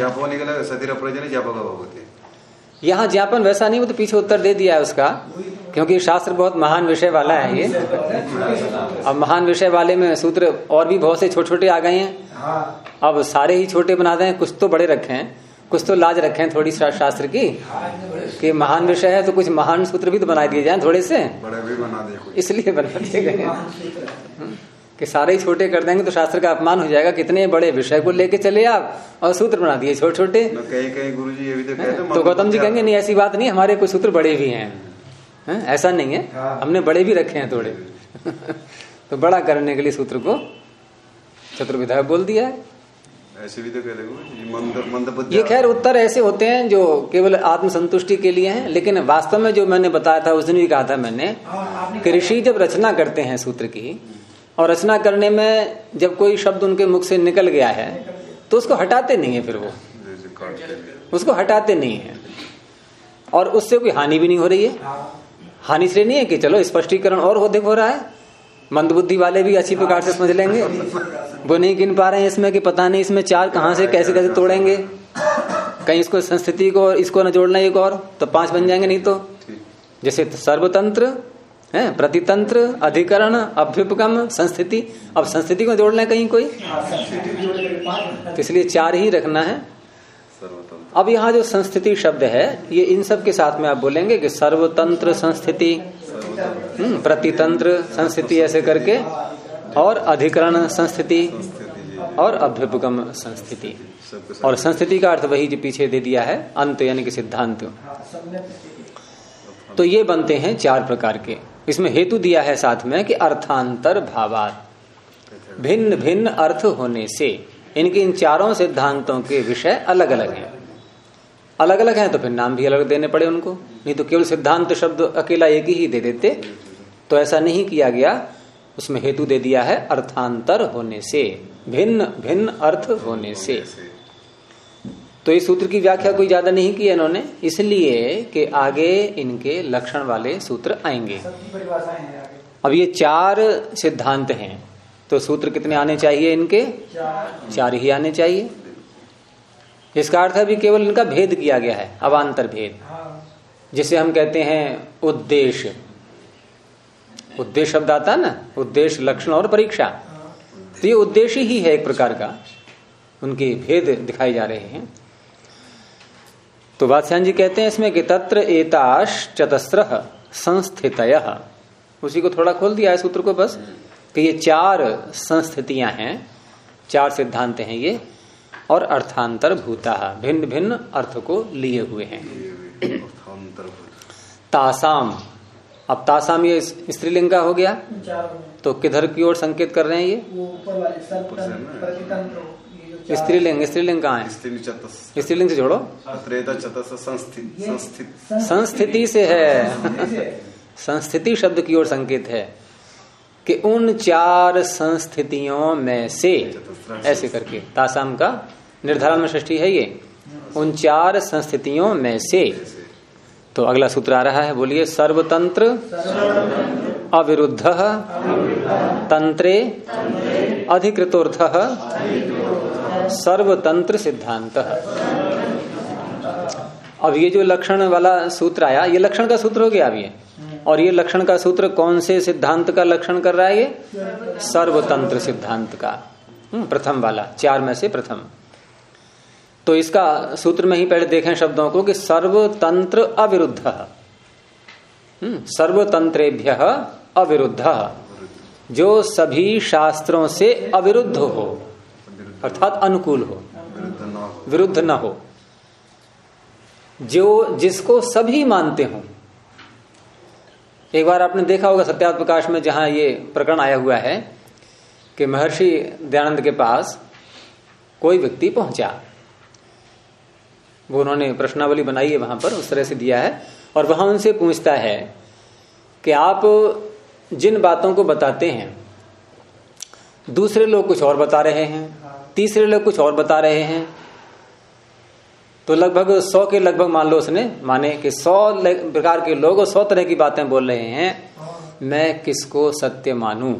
यहाँ ज्ञापन वैसा नहीं, वो तो पीछे उत्तर दे दिया है उसका, क्योंकि शास्त्र बहुत महान विषय वाला है ये। अब महान विषय वाले में सूत्र और भी बहुत से छोटे छोटे आ गए हैं। अब सारे ही छोटे बना दें, कुछ तो बड़े रखे हैं, कुछ तो लाज रखे हैं थोड़ी शास्त्र की कि महान विषय है, तो कुछ महान सूत्र भी तो बना दिए जाए थोड़े से, बड़े भी बना दे, इसलिए बना दिए गए कि सारे ही छोटे कर देंगे तो शास्त्र का अपमान हो जाएगा। कितने बड़े विषय को लेके चले आप और सूत्र बना दिए छोटे छोटे। कहीं गुरुजी ये भी तो कहते, तो गौतम जी कहेंगे नहीं ऐसी बात नहीं, हमारे कुछ सूत्र बड़े भी हैं। ऐसा नहीं है, हमने बड़े भी रखे हैं थोड़े तो बड़ा करने के लिए सूत्र को चतुर्विधा बोल दिया है। ऐसे भी तो कह रहे। ये खैर उत्तर ऐसे होते हैं जो केवल आत्मसंतुष्टि के लिए हैं, लेकिन वास्तव में जो मैंने बताया था उस दिन भी कहा था मैंने कि ऋषि जब रचना करते हैं सूत्र की, और रचना करने में जब कोई शब्द उनके मुख से निकल गया है तो उसको हटाते नहीं है, फिर वो उसको हटाते नहीं है, और उससे कोई हानि भी नहीं हो रही है। हानि इसलिए नहीं है कि चलो स्पष्टीकरण और हो रहा है, मंदबुद्धि वाले भी अच्छी प्रकार से समझ लेंगे। वो नहीं गिन पा रहे हैं इसमें कि पता नहीं इसमें 4 कहां से कैसे कैसे तोड़ेंगे, कहीं इसको संस्थिति को इसको न जोड़ना एक और, तो 5 बन जाएंगे। नहीं तो जैसे सर्वतंत्र है, प्रतितंत्र, अधिकरण, अभ्युपगम, संस्थिति। अब संस्थिति को जोड़ना है कहीं कोई, तो इसलिए 4 ही रखना है। अब यहाँ जो संस्थिति शब्द है ये इन सब के साथ में आप बोलेंगे कि सर्वतंत्र संस्थिति, प्रतितंत्र संस्थिति ऐसे करके, और अधिकरण संस्थिति और अभ्युपगम संस्थिति। और संस्थिति का अर्थ वही जो पीछे दे दिया है, अंत यानी कि सिद्धांत। तो ये बनते हैं 4 प्रकार के। इसमें हेतु दिया है साथ में कि अर्थांतर भावात, भिन्न भिन्न अर्थ होने से। इनके इन 4 सिद्धांतों के विषय अलग अलग हैं। अलग अलग हैं तो फिर नाम भी अलग देने पड़े उनको, नहीं तो केवल सिद्धांत शब्द अकेला एक ही दे देते। तो ऐसा नहीं किया गया, उसमें हेतु दे दिया है अर्थांतर होने से, भिन्न भिन्न अर्थ होने से। तो इस सूत्र की व्याख्या कोई ज्यादा नहीं की है इन्होंने, इसलिए कि आगे इनके लक्षण वाले सूत्र आएंगे। सबकी परिभाषाएं हैं आगे। अब ये 4 सिद्धांत हैं, तो सूत्र कितने आने चाहिए इनके? 4 ही आने चाहिए। इसका अर्थ अभी केवल इनका भेद किया गया है, अवान्तर भेद, जिसे हम कहते हैं उद्देश्य। उद्देश्य शब्द आता है ना, उद्देश्य, लक्षण और परीक्षा, तो ये उद्देश्य ही है एक प्रकार का, उनके भेद दिखाए जा रहे हैं। तो वात्स्यायन जी कहते हैं इसमें कि तत्र एताश चतस्रः संस्थितयः, उसी को थोड़ा खोल दिया है सूत्र को बस, कि ये 4 संस्थितियां हैं, 4 सिद्धांत हैं ये, और अर्थांतर भूता, भिन्न भिन्न अर्थ को लिए हुए हैं। तासाम, अब तासाम ये स्त्रीलिंग का हो गया, तो किधर की ओर संकेत कर रहे हैं ये? वो ऊपर वाले स्त्रीलिंग, स्त्रीलिंग कहाँ है? स्त्रीलिंग से जोड़ो, संस्थिति से है, संस्थिति शब्द की ओर संकेत है कि उन 4 संस्थितियों में से, ऐसे करके तासाम का निर्धारण में षष्ठी है ये, उन 4 संस्थितियों में से। तो अगला सूत्र आ रहा है, बोलिए। सर्वतंत्र अविरुद्ध तंत्रे अधिकृतोर्थ सर्वतंत्र सिद्धांत। अब ये जो लक्षण वाला सूत्र आया, ये लक्षण का सूत्र हो गया अब ये, और ये लक्षण का सूत्र कौन से सिद्धांत का लक्षण कर रहा है? ये सर्वतंत्र सिद्धांत का, प्रथम वाला, 4 में से प्रथम। तो इसका सूत्र में ही पहले देखें शब्दों को कि सर्वतंत्र अविरुद्ध, सर्वतंत्रेभ्य अविरुद्ध, जो सभी शास्त्रों से अविरुद्ध हो, अर्थात अनुकूल हो, विरुद्ध न हो, जो जिसको सभी मानते हों। एक बार आपने देखा होगा सत्यार्थ प्रकाश में, जहां ये प्रकरण आया हुआ है कि महर्षि दयानंद के पास कोई व्यक्ति पहुंचा, वो उन्होंने प्रश्नावली बनाई है वहां पर, उस तरह से दिया है, और वहां उनसे पूछता है कि आप जिन बातों को बताते हैं दूसरे लोग कुछ और बता रहे हैं, तीसरे लोग कुछ और बता रहे हैं, तो लगभग 100 के लगभग मान लो उसने माने कि 100 प्रकार के लोग 100 तरह की बातें बोल रहे हैं, मैं किसको सत्य मानूं?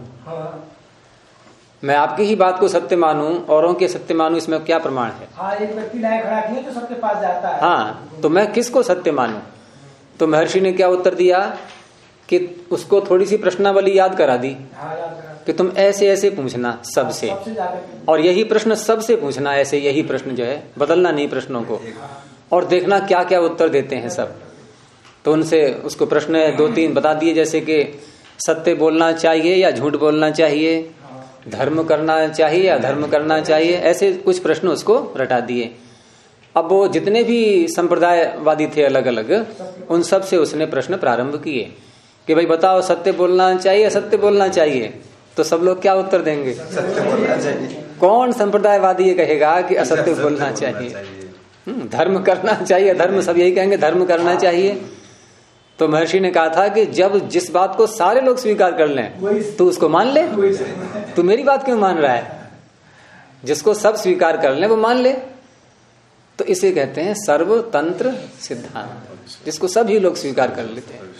मैं आपकी ही बात को सत्य मानूं, औरों के सत्य मानूं, इसमें क्या प्रमाण है? एक व्यक्ति लाए खड़ा किया तो सबके पास जाता है। हाँ, तो मैं किसको सत्य मानूं? तो महर्षि ने क्या उत्तर दिया कि उसको थोड़ी सी प्रश्नावली याद करा दी कि तुम ऐसे ऐसे पूछना सबसे, और यही प्रश्न सबसे पूछना, ऐसे यही प्रश्न जो है, बदलना नहीं प्रश्नों को, और देखना क्या क्या उत्तर देते हैं सब। तो उनसे उसको प्रश्न 2-3 बता दिए, जैसे कि सत्य बोलना चाहिए या झूठ बोलना चाहिए, धर्म करना चाहिए या धर्म करना चाहिए, ऐसे कुछ प्रश्न उसको रटा दिए। अब वो जितने भी संप्रदायवादी थे अलग अलग, उन सब से उसने प्रश्न प्रारंभ किए कि भाई बताओ सत्य बोलना चाहिए, सत्य बोलना चाहिए, तो सब लोग क्या उत्तर देंगे? सत्य बोलना चाहिए। कौन संप्रदायवादी ये कहेगा कि असत्य बोलना चाहिए? धर्म करना चाहिए, धर्म सब यही कहेंगे धर्म करना चाहिए। तो महर्षि ने कहा था कि जब जिस बात को सारे लोग स्वीकार कर लें तो उसको मान ले, तू मेरी बात क्यों मान रहा है? जिसको सब स्वीकार कर लें वो मान ले। तो इसे कहते हैं सर्वतंत्र सिद्धांत, जिसको सभी लोग स्वीकार कर लेते हैं।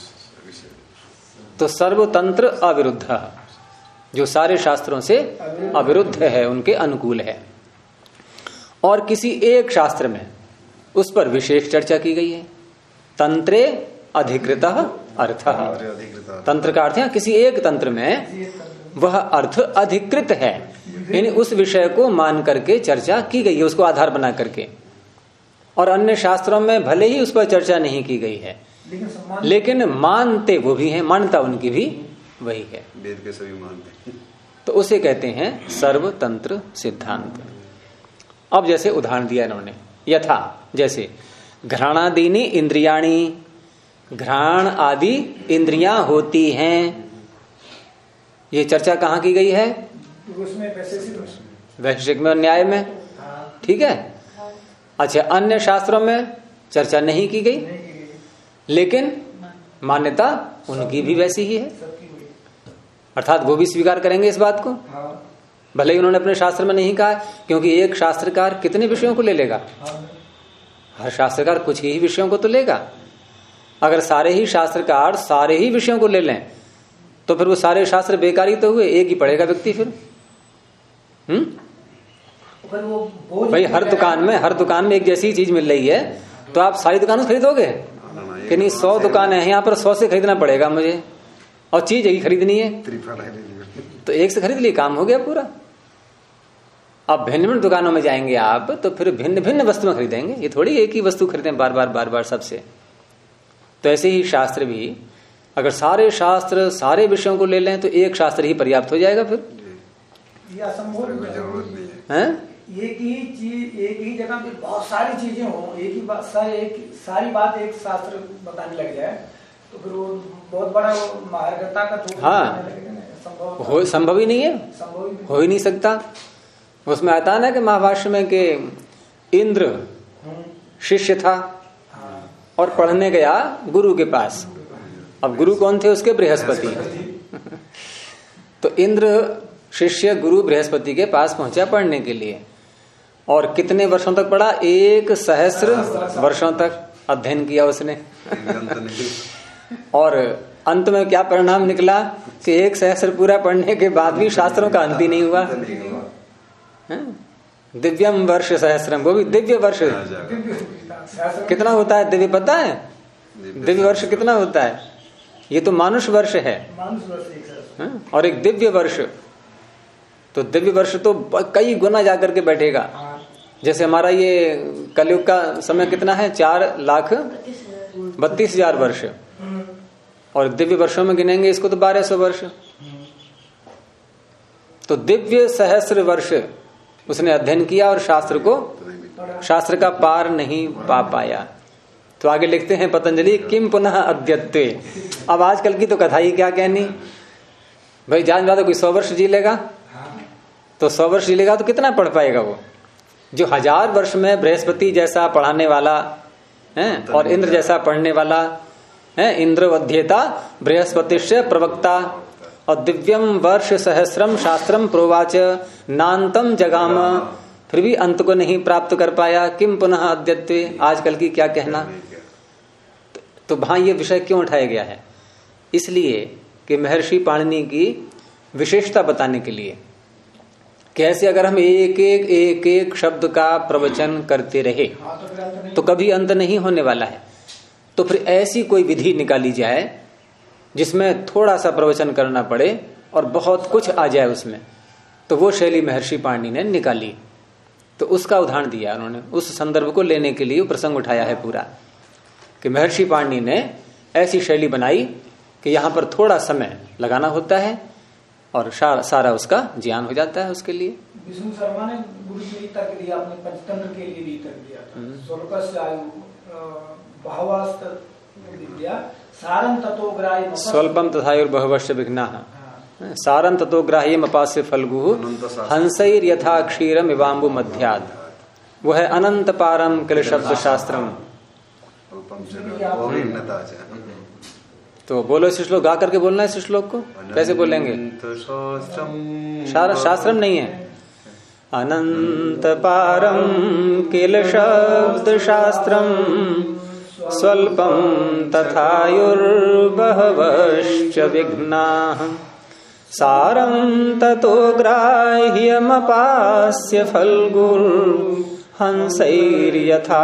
तो सर्वतंत्र अविरुद्ध, जो सारे शास्त्रों से अविरुद्ध है, उनके अनुकूल है। और किसी एक शास्त्र में उस पर विशेष चर्चा की गई है। तंत्रे अधिकृत अर्थ, तंत्र का अर्थ है किसी एक तंत्र में वह अर्थ अधिकृत है, यानी उस विषय को मान करके चर्चा की गई है, उसको आधार बना करके। और अन्य शास्त्रों में भले ही उस पर चर्चा नहीं की गई है, लेकिन मानते वो भी हैं, मान्यता उनकी भी वही है, वेद के सभी मानते। तो उसे कहते हैं सर्वतंत्र सिद्धांत। अब जैसे उदाहरण दिया इन्होंने, यथा जैसे घ्राणादीनि इंद्रियाणी, घ्राण आदि इंद्रियां होती हैं, ये चर्चा कहाँ की गई है? वैशेषिक में, न्याय में, ठीक है। अच्छा, अन्य शास्त्रों में चर्चा नहीं की गई, लेकिन मान्यता उनकी भी वैसी ही है, अर्थात वो भी स्वीकार करेंगे इस बात को, भले ही उन्होंने अपने शास्त्र में नहीं कहा, क्योंकि एक शास्त्रकार कितने विषयों को ले लेगा? हर शास्त्रकार कुछ ही विषयों को तो लेगा। अगर सारे ही शास्त्रकार सारे ही विषयों को ले लें तो फिर वो सारे शास्त्र बेकारी तो हुए, एक ही पढ़ेगा व्यक्ति फिर। भाई हर दुकान में एक जैसी चीज मिल रही है तो आप सारी दुकानों खरीदोगे कि नहीं? 100 दुकानें हैं यहाँ पर, 100 से खरीदना पड़ेगा मुझे, और चीज एक ही खरीदनी है तो एक से खरीद लिए, काम हो गया पूरा। अब भिन्न भिन्न दुकानों में जाएंगे आप तो फिर भिन्न भिन्न वस्तुएं खरीदेंगे, ये थोड़ी एक ही वस्तु खरीदें बार बार सबसे। तो ऐसे ही शास्त्र भी, अगर सारे शास्त्र सारे विषयों को ले लें तो एक शास्त्र ही पर्याप्त हो जाएगा फिर। ये असंभव है, एक ही चीज एक ही जगह पे बहुत सारी चीजें हो, एक ही बात सारी बात एक शास्त्र बताने लग जाए तो फिर वो बहुत बड़ा महारगता का हाँ संभव ही नहीं है, हो ही नहीं सकता। उसमें आता ना कि महाभाष्य में कि इंद्र शिष्य था और पढ़ने गया गुरु के पास। अब गुरु कौन थे उसके? बृहस्पति। तो इंद्र शिष्य गुरु बृहस्पति के पास पहुंचा पढ़ने के लिए, और कितने वर्षों तक पढ़ा? 1 सहस्र वर्षों तक अध्ययन किया उसने। और अंत में क्या परिणाम निकला कि 1 सहस्र पूरा पढ़ने के बाद भी शास्त्रों का अंत ही नहीं हुआ। दिव्यम वर्ष सहस्रम, वो भी दिव्य वर्ष। कितना होता है दिव्य पता है? दिव्य वर्ष कितना होता है? ये तो मानुष वर्ष है और एक दिव्य वर्ष, तो दिव्य वर्ष तो कई गुना जाकर के बैठेगा। जैसे हमारा ये कलयुग का समय कितना है? 4,32,000 वर्ष, और दिव्य वर्षों में गिनेंगे इसको तो 1200 वर्ष। तो दिव्य सहस्र वर्ष उसने अध्ययन किया और शास्त्र का पार नहीं पा पाया। तो आगे लिखते हैं पतंजलि, किम पुनः अद्यत्वे। अब आजकल की तो कथा ही क्या कहनी भाई। जान जाता कोई 100 वर्ष जी लेगा तो 100 वर्ष जी लेगा तो कितना पढ़ पाएगा वो? जो 1000 वर्ष में बृहस्पति जैसा पढ़ाने वाला है और इंद्र जैसा पढ़ने वाला है, इंद्र अध्येता बृहस्पतिश्च प्रवक्ता, और दिव्यम वर्ष सहस्रम शास्त्रम प्रोवाच नान्तम जगाम, फिर भी अंत को नहीं प्राप्त कर पाया। किम पुनः अद्यत्वे, आजकल की क्या कहना। तो वहां ये विषय क्यों उठाया गया है? इसलिए कि महर्षि पाणिनि की विशेषता बताने के लिए। कैसे अगर हम एक शब्द का प्रवचन करते रहे तो कभी अंत नहीं होने वाला है। तो फिर ऐसी कोई विधि निकाली जाए जिसमें थोड़ा सा प्रवचन करना पड़े और बहुत कुछ आ जाए उसमें। तो वो शैली महर्षि पाणिनि ने निकाली। तो उसका उदाहरण दिया उन्होंने, उस संदर्भ को लेने के लिए प्रसंग उठाया है पूरा कि महर्षि पाणिनि ने ऐसी शैली बनाई कि यहां पर थोड़ा समय लगाना होता है और सारा उसका ज्ञान हो जाता है उसके लिए। विष्णु शर्मा ने गुरु जी तक दिया, अपने पंचतंत्र के लिए भी तक दिया था। स्वल्पस्य आयु भावास्त विद्या सारं ततोग्राह्यम स्वल्पम तथायुर्बहवश्च विघ्नाः सारं ततोग्राह्यम अपास्य फल्गुः हंसैर यथा क्षीरम इवाम्बु मध्यात्। वो है अनंत पारम किल शब्द शास्त्रम। तो बोलो इस श्लोक, गा करके बोलना है इस श्लोक को। कैसे बोलेंगे? शास्त्रम नहीं है, अनंत पारम किल शब्द शास्त्रम स्वल्पम तथायुर्बहवश्च विघ्नाः सारं ततो ग्राह्यमपास्य फल्गुर्हंसैर्यथा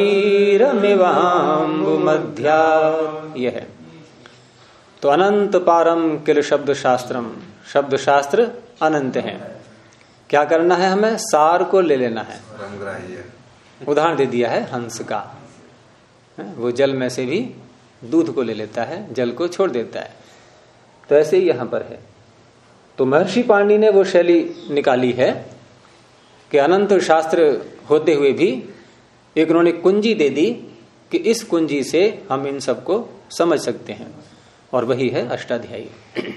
क्षीरमिवाम्बुमध्या। यह है। तो अनंत पारम किल शब्द शास्त्रम, शब्द शास्त्र अनंत है। क्या करना है? हमें सार को ले लेना है। उदाहरण दे दिया है हंस का, वो जल में से भी दूध को ले लेता है, जल को छोड़ देता है। तो ऐसे ही यहां पर है। तो महर्षि पाणिनि ने वो शैली निकाली है कि अनंत शास्त्र होते हुए भी एक उन्होंने कुंजी दे दी कि इस कुंजी से हम इन सबको समझ सकते हैं, और वही है अष्टाध्यायी।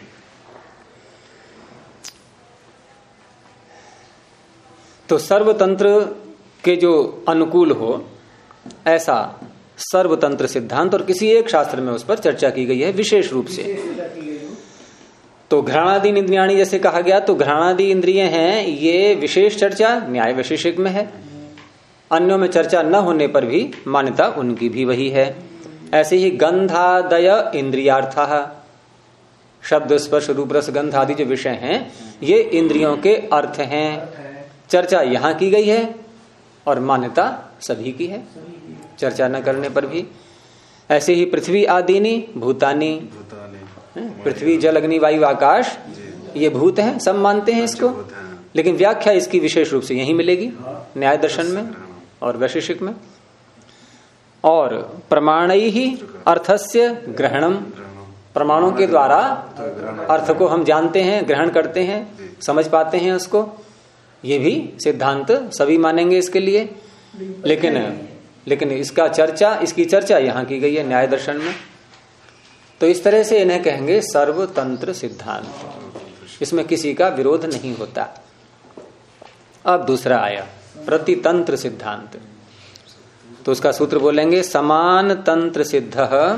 तो सर्वतंत्र के जो अनुकूल हो ऐसा सर्वतंत्र सिद्धांत, और किसी एक शास्त्र में उस पर चर्चा की गई है विशेष रूप से। तो घ्राणादि इंद्रियाणी जैसे कहा गया, तो घ्राणादि इंद्रिय हैं, ये विशेष चर्चा न्याय वैशेषिक में है। अन्यों में चर्चा न होने पर भी मान्यता उनकी भी वही है। ऐसे ही गंधादय इंद्रियार्थः, शब्द स्पर्श रूप रस गंध आदि जो विषय हैं ये इंद्रियों के अर्थ हैं। चर्चा यहाँ की गई है और मान्यता सभी की है, चर्चा न करने पर भी। ऐसे ही पृथ्वी आदिनी भूतानी, पृथ्वी जल अग्नि वायु आकाश ये भूत हैं, सब मानते हैं इसको, लेकिन व्याख्या इसकी विशेष रूप से यही मिलेगी न्याय दर्शन में और वैशेषिक में। और प्रमाणई ही अर्थस्य ग्रहणम, प्रमाणों के द्वारा अर्थ को हम जानते हैं, ग्रहण करते हैं, समझ पाते हैं उसको, ये भी सिद्धांत सभी मानेंगे इसके लिए। लेकिन इसकी चर्चा यहाँ की गई है न्याय दर्शन में। तो इस तरह से इन्हें कहेंगे सर्वतंत्र सिद्धांत, इसमें किसी का विरोध नहीं होता। अब दूसरा आया प्रतितंत्र सिद्धांत, तो उसका सूत्र बोलेंगे समान तंत्र सिद्ध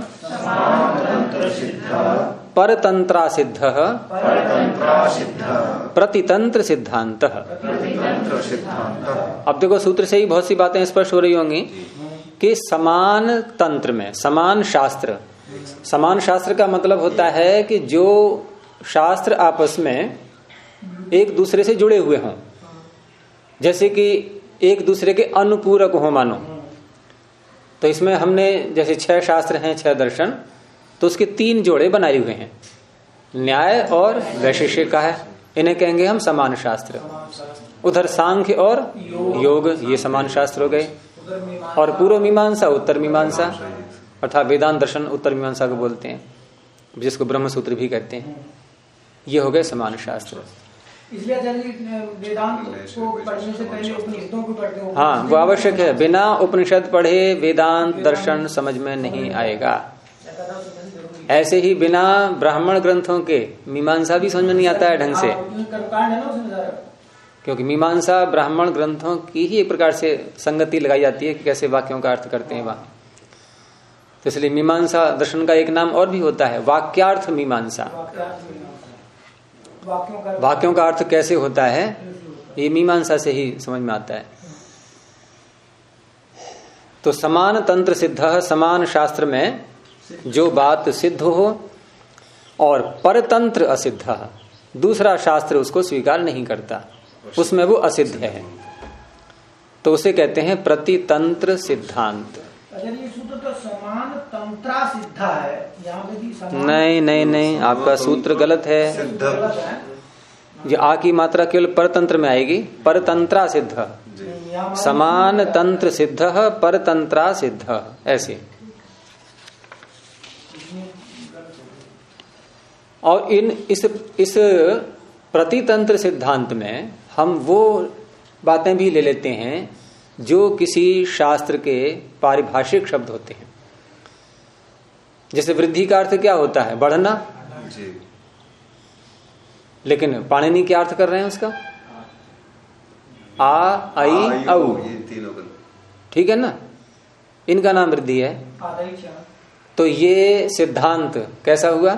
परतंत्रा सिद्ध प्रतितंत्र सिद्धांत। अब देखो सूत्र से ही बहुत सी बातें स्पष्ट हो रही होंगी कि समान तंत्र में समान शास्त्र, समान शास्त्र का मतलब होता है कि जो शास्त्र आपस में एक दूसरे से जुड़े हुए हों, जैसे कि एक दूसरे के अनुपूरक हो मानो। तो इसमें हमने जैसे 6 शास्त्र हैं, 6 दर्शन, तो उसके 3 जोड़े बनाए हुए हैं, न्याय और वैशेषिक का है, इन्हें कहेंगे हम समान शास्त्र। उधर सांख्य और योग ये समान शास्त्र हो गए, और पूर्व मीमांसा उत्तर मीमांसा अर्थात वेदांत दर्शन उत्तर मीमांसा को बोलते हैं, जिसको ब्रह्म सूत्र भी कहते हैं, ये हो गए समान शास्त्र। इसलिए वेदांत को पढ़ने से पहले उपनिषदों को पढ़ते हो। हाँ, वो आवश्यक है, बिना उपनिषद पढ़े वेदांत दर्शन समझ में नहीं आएगा। ऐसे ही बिना ब्राह्मण ग्रंथों के मीमांसा भी समझ में नहीं आता है ढंग से, क्योंकि मीमांसा ब्राह्मण ग्रंथों की ही एक प्रकार से संगति लगाई जाती है कि कैसे वाक्यों का अर्थ करते हैं वहां। तो इसलिए मीमांसा दर्शन का एक नाम और भी होता है वाक्यार्थ मीमांसा। वाक्यों का अर्थ कैसे होता है ये मीमांसा से ही समझ में आता है। तो समान तंत्र सिद्ध, समान शास्त्र में जो बात सिद्ध हो, और परतंत्र असिद्ध, दूसरा शास्त्र उसको स्वीकार नहीं करता, उसमें वो असिद्ध है, तो उसे कहते हैं प्रतितंत्र सिद्धांत। ये सूत्र तो समान तंत्रा सिद्ध है, यहाँ पे भी समान। नहीं, आपका सूत्र गलत है। ये आ की मात्रा केवल परतंत्र में आएगी, परतंत्रा सिद्ध, समान तंत्र सिद्ध परतंत्रा सिद्ध, ऐसे। और इस प्रतितंत्र सिद्धांत में हम वो बातें भी ले लेते हैं जो किसी शास्त्र के पारिभाषिक शब्द होते हैं। जैसे वृद्धि का अर्थ क्या होता है? बढ़ना जी। लेकिन पाणिनि क्या अर्थ कर रहे हैं उसका? आ आई औ, ठीक है ना, इनका नाम वृद्धि है। तो ये सिद्धांत कैसा हुआ?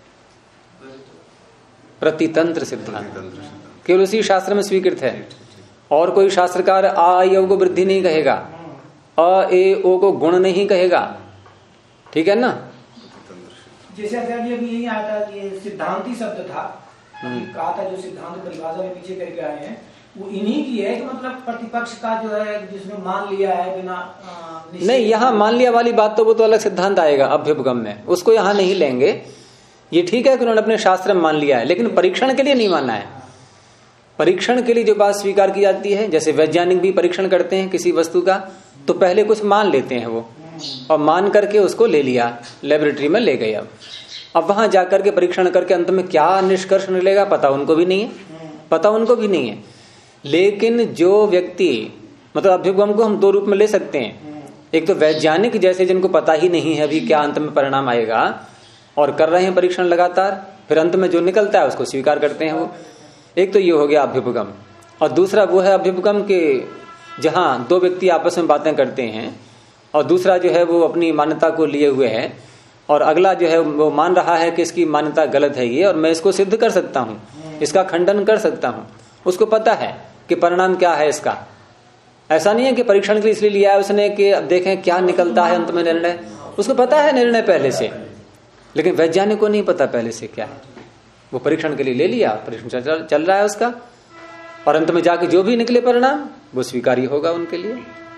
प्रतितंत्र सिद्धांत, केवल उसी शास्त्र में स्वीकृत है। और कोई शास्त्रकार आ आई औ को वृद्धि नहीं कहेगा, अ ए ओ को गुण नहीं कहेगा, ठीक है ना। जैसे आचार्य अभी यही आया था, ये सिद्धांती शब्द था, कहा था, जो सिद्धांत परिभाषा में पीछे करके आए हैं वो इन्हीं की है कि मतलब प्रतिपक्ष का जो है जिसने मान लिया है बिना नहीं, यहाँ मान लिया वाली बात तो वो तो अलग सिद्धांत आएगा अभ्युपगम में, उसको यहाँ नहीं लेंगे। ये ठीक है कि उन्होंने अपने शास्त्र में मान लिया है, लेकिन परीक्षण के लिए नहीं माना है। परीक्षण के लिए जो बात स्वीकार की जाती है, जैसे वैज्ञानिक भी परीक्षण करते हैं किसी वस्तु का, तो पहले कुछ मान लेते हैं वो, और मान करके उसको ले लिया, लेबोरेटरी में ले गए। अब वहां जाकर के परीक्षण करके अंत में क्या निष्कर्ष निकलेगा पता उनको भी नहीं है। लेकिन जो व्यक्ति, मतलब अभ्युपगम को हम 2 रूप में ले सकते हैं, एक तो वैज्ञानिक जैसे जिनको पता ही नहीं है अभी क्या अंत में परिणाम आएगा, और कर रहे हैं परीक्षण लगातार, फिर अंत में जो निकलता है उसको स्वीकार करते हैं वो। एक तो ये हो गया अभ्युपगम, और दूसरा वो है अभ्युपगम के जहां 2 व्यक्ति आपस में बातें करते हैं, और दूसरा जो है वो अपनी मान्यता को लिए हुए है, और अगला जो है वो मान रहा है कि इसकी मान्यता गलत है ये, और मैं इसको सिद्ध कर सकता हूँ, इसका खंडन कर सकता हूँ। उसको पता है कि परिणाम क्या है इसका, ऐसा नहीं है कि परीक्षण के लिए इसलिए लिया है उसने कि अब देखें क्या निकलता है अंत में निर्णय। उसको पता है निर्णय पहले से, लेकिन वैज्ञानिक को नहीं पता पहले से क्या है। वो परीक्षण के लिए ले लिया, परीक्षण चल रहा है उसका, और अंत में जाके जो भी निकले परिणाम वो स्वीकार्य होगा उनके लिए।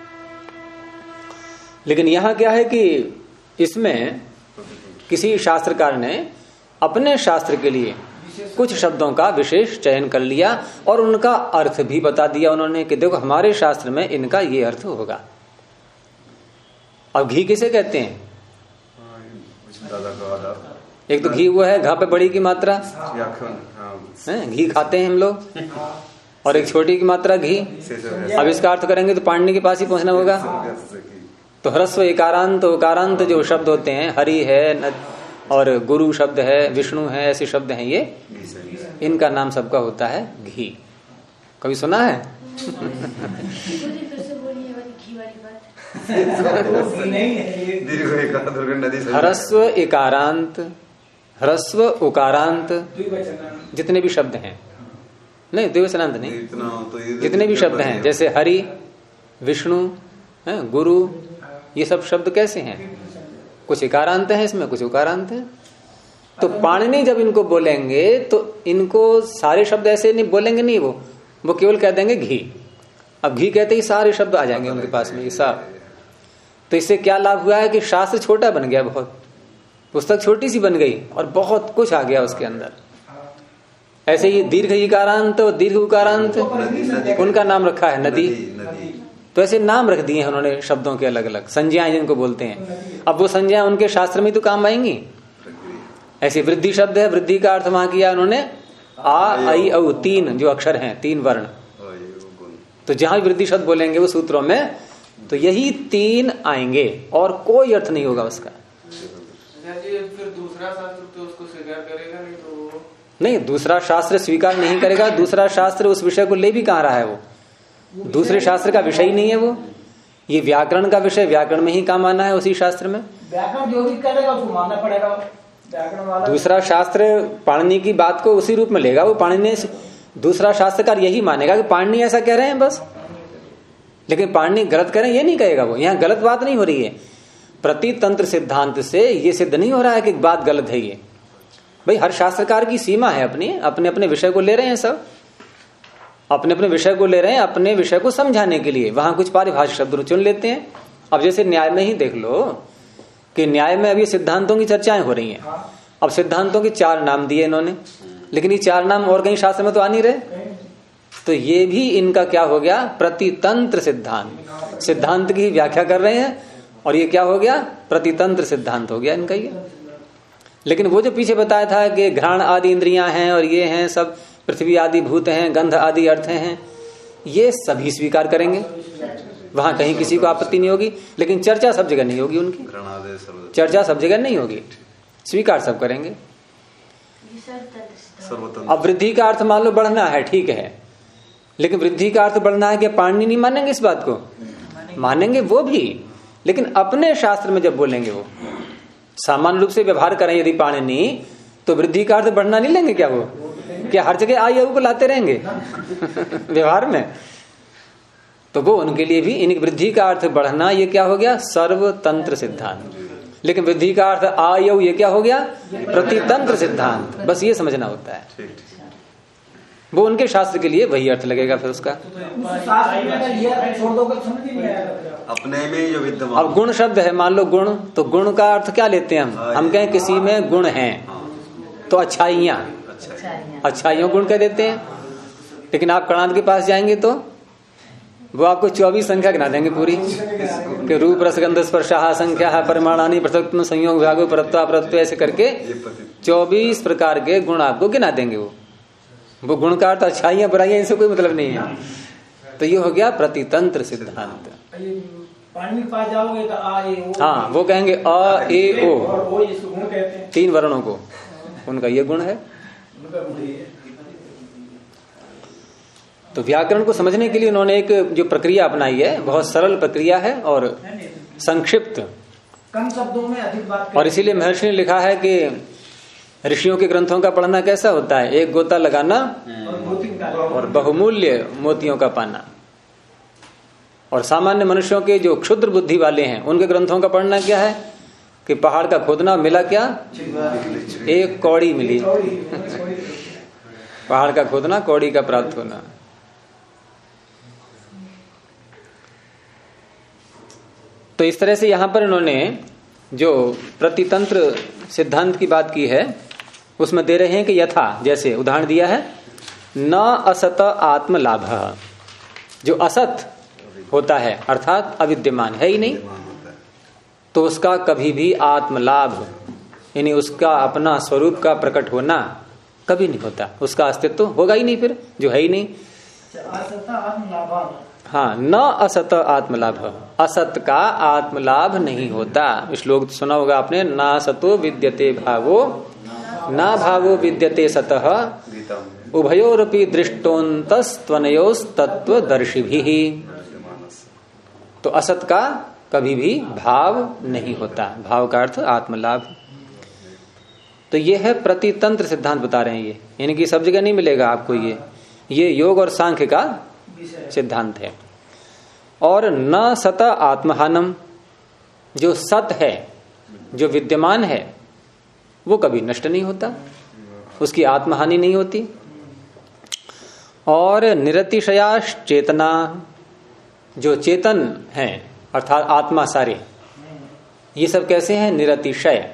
लेकिन यहां क्या है कि इसमें किसी शास्त्रकार ने अपने शास्त्र के लिए कुछ शब्दों का विशेष चयन कर लिया और उनका अर्थ भी बता दिया उन्होंने कि देखो हमारे शास्त्र में इनका ये अर्थ होगा। अब घी किसे कहते हैं? एक तो घी वो है घा पे बड़ी की मात्रा है, घी खाते हैं हम लोग, और एक छोटी की मात्रा घी। अब इसका अर्थ करेंगे तो पाणिनि के पास ही पहुंचना होगा। तो ह्रस्व एकारांत उकारांत जो शब्द होते हैं, हरि है और गुरु शब्द है, विष्णु है, ऐसे शब्द हैं ये, इनका नाम सबका होता है घी। कभी सुना है? ह्रस्व एकारांत, ह्रस्व उकारांत जितने भी शब्द हैं, नहीं द्विवचनांत नहीं, जितने भी शब्द हैं जैसे हरि, विष्णु, गुरु, ये सब शब्द कैसे हैं? कुछ इकारांत हैं इसमें, कुछ उकारांत हैं। तो पाणिनि जब इनको बोलेंगे तो इनको सारे शब्द ऐसे नहीं बोलेंगे, नहीं वो केवल कह देंगे घी। अब घी कहते ही सारे शब्द आ जाएंगे उनके पास में, ये सब। तो इससे क्या लाभ हुआ है कि शास्त्र छोटा बन गया, बहुत पुस्तक छोटी सी बन गई और बहुत कुछ आ गया उसके अंदर। ऐसे ही दीर्घ इकारांत और दीर्घ उकारांत उनका नाम रखा है नदी। तो ऐसे नाम रख दिए हैं उन्होंने शब्दों के अलग अलग, संज्ञाएं जिनको बोलते हैं। अब वो संज्ञाएं उनके शास्त्र में तो काम आएंगी। ऐसे वृद्धि शब्द है, वृद्धि का अर्थ वहां किया उन्होंने आ आई औ, तीन जो अक्षर हैं, तीन वर्ण। तो जहां भी वृद्धि शब्द बोलेंगे वो सूत्रों में तो यही तीन आएंगे और कोई अर्थ नहीं होगा उसका। फिर दूसरा शास्त्र तो उसको स्वीकार करेगा नहीं, तो नहीं, दूसरा शास्त्र स्वीकार नहीं करेगा। दूसरा शास्त्र उस विषय को ले भी कहाँ रहा है, वो दूसरे शास्त्र का विषय ही नहीं है। वो ये व्याकरण का विषय, व्याकरण में ही काम आना है उसी शास्त्र में। व्याकरण जो भी करेगा उसको मानना पड़ेगा व्याकरण वाला। दूसरा शास्त्र पाणिनि की बात को उसी रूप में लेगा वो। पाणिनि दूसरा शास्त्रकार यही मानेगा कि पाणिनि ऐसा कह रहे हैं बस, लेकिन पाणिनि गलत कह रहे हैं ये नहीं कहेगा वो। यहाँ गलत बात नहीं हो रही है। प्रतितंत्र सिद्धांत से ये सिद्ध नहीं हो रहा है कि बात गलत है ये। भाई हर शास्त्रकार की सीमा है अपनी, अपने अपने विषय को ले रहे हैं सब, अपने अपने विषय को ले रहे हैं अपने विषय को समझाने के लिए। वहां कुछ पारिभाषिक शब्द चुन लेते हैं। अब जैसे न्याय में ही देख लो कि न्याय में अभी सिद्धांतों की चर्चाएं हो रही हैं। अब सिद्धांतों के 4 नाम दिए इन्होंने, लेकिन ये 4 नाम और कहीं शास्त्र में तो आ नहीं रहे। तो ये भी इनका क्या हो गया, प्रतितंत्र सिद्धांत। सिद्धांत की व्याख्या कर रहे हैं और ये क्या हो गया, प्रतितंत्र सिद्धांत हो गया इनका ये। लेकिन वो जो पीछे बताया था कि घ्राण आदि इंद्रियां हैं और ये हैं सब, पृथ्वी आदि भूत हैं, गंध आदि अर्थ हैं, ये सभी स्वीकार करेंगे। वहां कहीं किसी को आपत्ति नहीं होगी, लेकिन चर्चा सब जगह नहीं होगी उनकी। चर्चा सब जगह नहीं होगी, स्वीकार सब करेंगे। अब वृद्धि का अर्थ मान लो बढ़ना है, ठीक है, लेकिन वृद्धि का अर्थ बढ़ना है कि पाणिनि नहीं मानेंगे इस बात को? मानेंगे वो भी, लेकिन अपने शास्त्र में जब बोलेंगे वो सामान्य रूप से व्यवहार करें यदि पाणिनि, तो वृद्धि का अर्थ बढ़ना नहीं लेंगे क्या? वो क्या हर जगह आई को लाते रहेंगे व्यवहार में? तो वो उनके लिए भी इन वृद्धि का अर्थ बढ़ना ये क्या हो गया, सर्वतंत्र सिद्धांत। लेकिन वृद्धि का अर्थ आयु ये क्या हो गया, प्रतितंत्र सिद्धांत। बस ये समझना होता है। वो उनके शास्त्र के लिए वही अर्थ लगेगा फिर उसका। अपने में जो विद्यमान, अब गुण शब्द है, मान लो गुण, तो गुण का अर्थ क्या लेते हैं हम कहें किसी में गुण है तो अच्छाइयां, अच्छाइयों गुण कह देते हैं। लेकिन आप कणाद के पास जाएंगे तो वो आपको 24 संख्या गिना देंगे पूरी, कि रूप रसगंध स्पर्शा संख्या है परिमाणानि पृथक संयोग विभागो परत्वा परत्व, ऐसे करके 24 प्रकार के गुण आपको गिना देंगे। वो गुण का अर्थ अच्छाइयां बुराइयां इनसे कोई मतलब नहीं है। तो ये हो गया प्रतितंत्र सिद्धांत। पाणिनि के पास जाओगे तो आ ए ओ, हाँ वो कहेंगे अ ए ओ, और वो इसको गुण कहते हैं, 3 वर्णों को, उनका ये गुण है। तो व्याकरण को समझने के लिए उन्होंने एक जो प्रक्रिया अपनाई है, बहुत सरल प्रक्रिया है और संक्षिप्त, कम शब्दों में अधिक बात। और इसीलिए महर्षि ने लिखा है कि ऋषियों के ग्रंथों का पढ़ना कैसा होता है, एक गोता लगाना और बहुमूल्य मोतियों का पाना। और सामान्य मनुष्यों के जो क्षुद्र बुद्धि वाले हैं उनके ग्रंथों का पढ़ना क्या है कि पहाड़ का खोदना, मिला क्या? एक कौड़ी मिली। पहाड़ का खोदना, कौड़ी का प्राप्त होना। तो इस तरह से यहां पर इन्होंने जो प्रतितंत्र सिद्धांत की बात की है उसमें दे रहे हैं कि यथा, जैसे उदाहरण दिया है, न असत आत्म लाभ, जो असत होता है अर्थात अविद्यमान है ही नहीं, तो उसका कभी भी आत्मलाभ यानी उसका अपना स्वरूप का प्रकट होना कभी नहीं होता, उसका अस्तित्व होगा ही नहीं, फिर जो है ही नहीं। हाँ, न असत आत्मलाभ, असत का आत्मलाभ नहीं होता। श्लोक सुना होगा आपने, ना सतो विद्यते भावो ना भावो विद्यते सतः उभयोरपि दृष्टोन्तस्त्वनयोस्तत्वदर्शिभिः। तो असत का कभी भी भाव नहीं होता, भाव का अर्थ आत्मलाभ। तो ये है प्रतितंत्र सिद्धांत बता रहे हैं ये, यानी कि सब जगह नहीं मिलेगा आपको ये योग और सांख्य का सिद्धांत है। और न सत आत्महानम, जो सत है, जो विद्यमान है, वो कभी नष्ट नहीं होता, उसकी आत्महानि नहीं होती। और निरतिशयाश चेतना, जो चेतन है अर्थात आत्मा सारे, ये सब कैसे हैं? निरतिशय।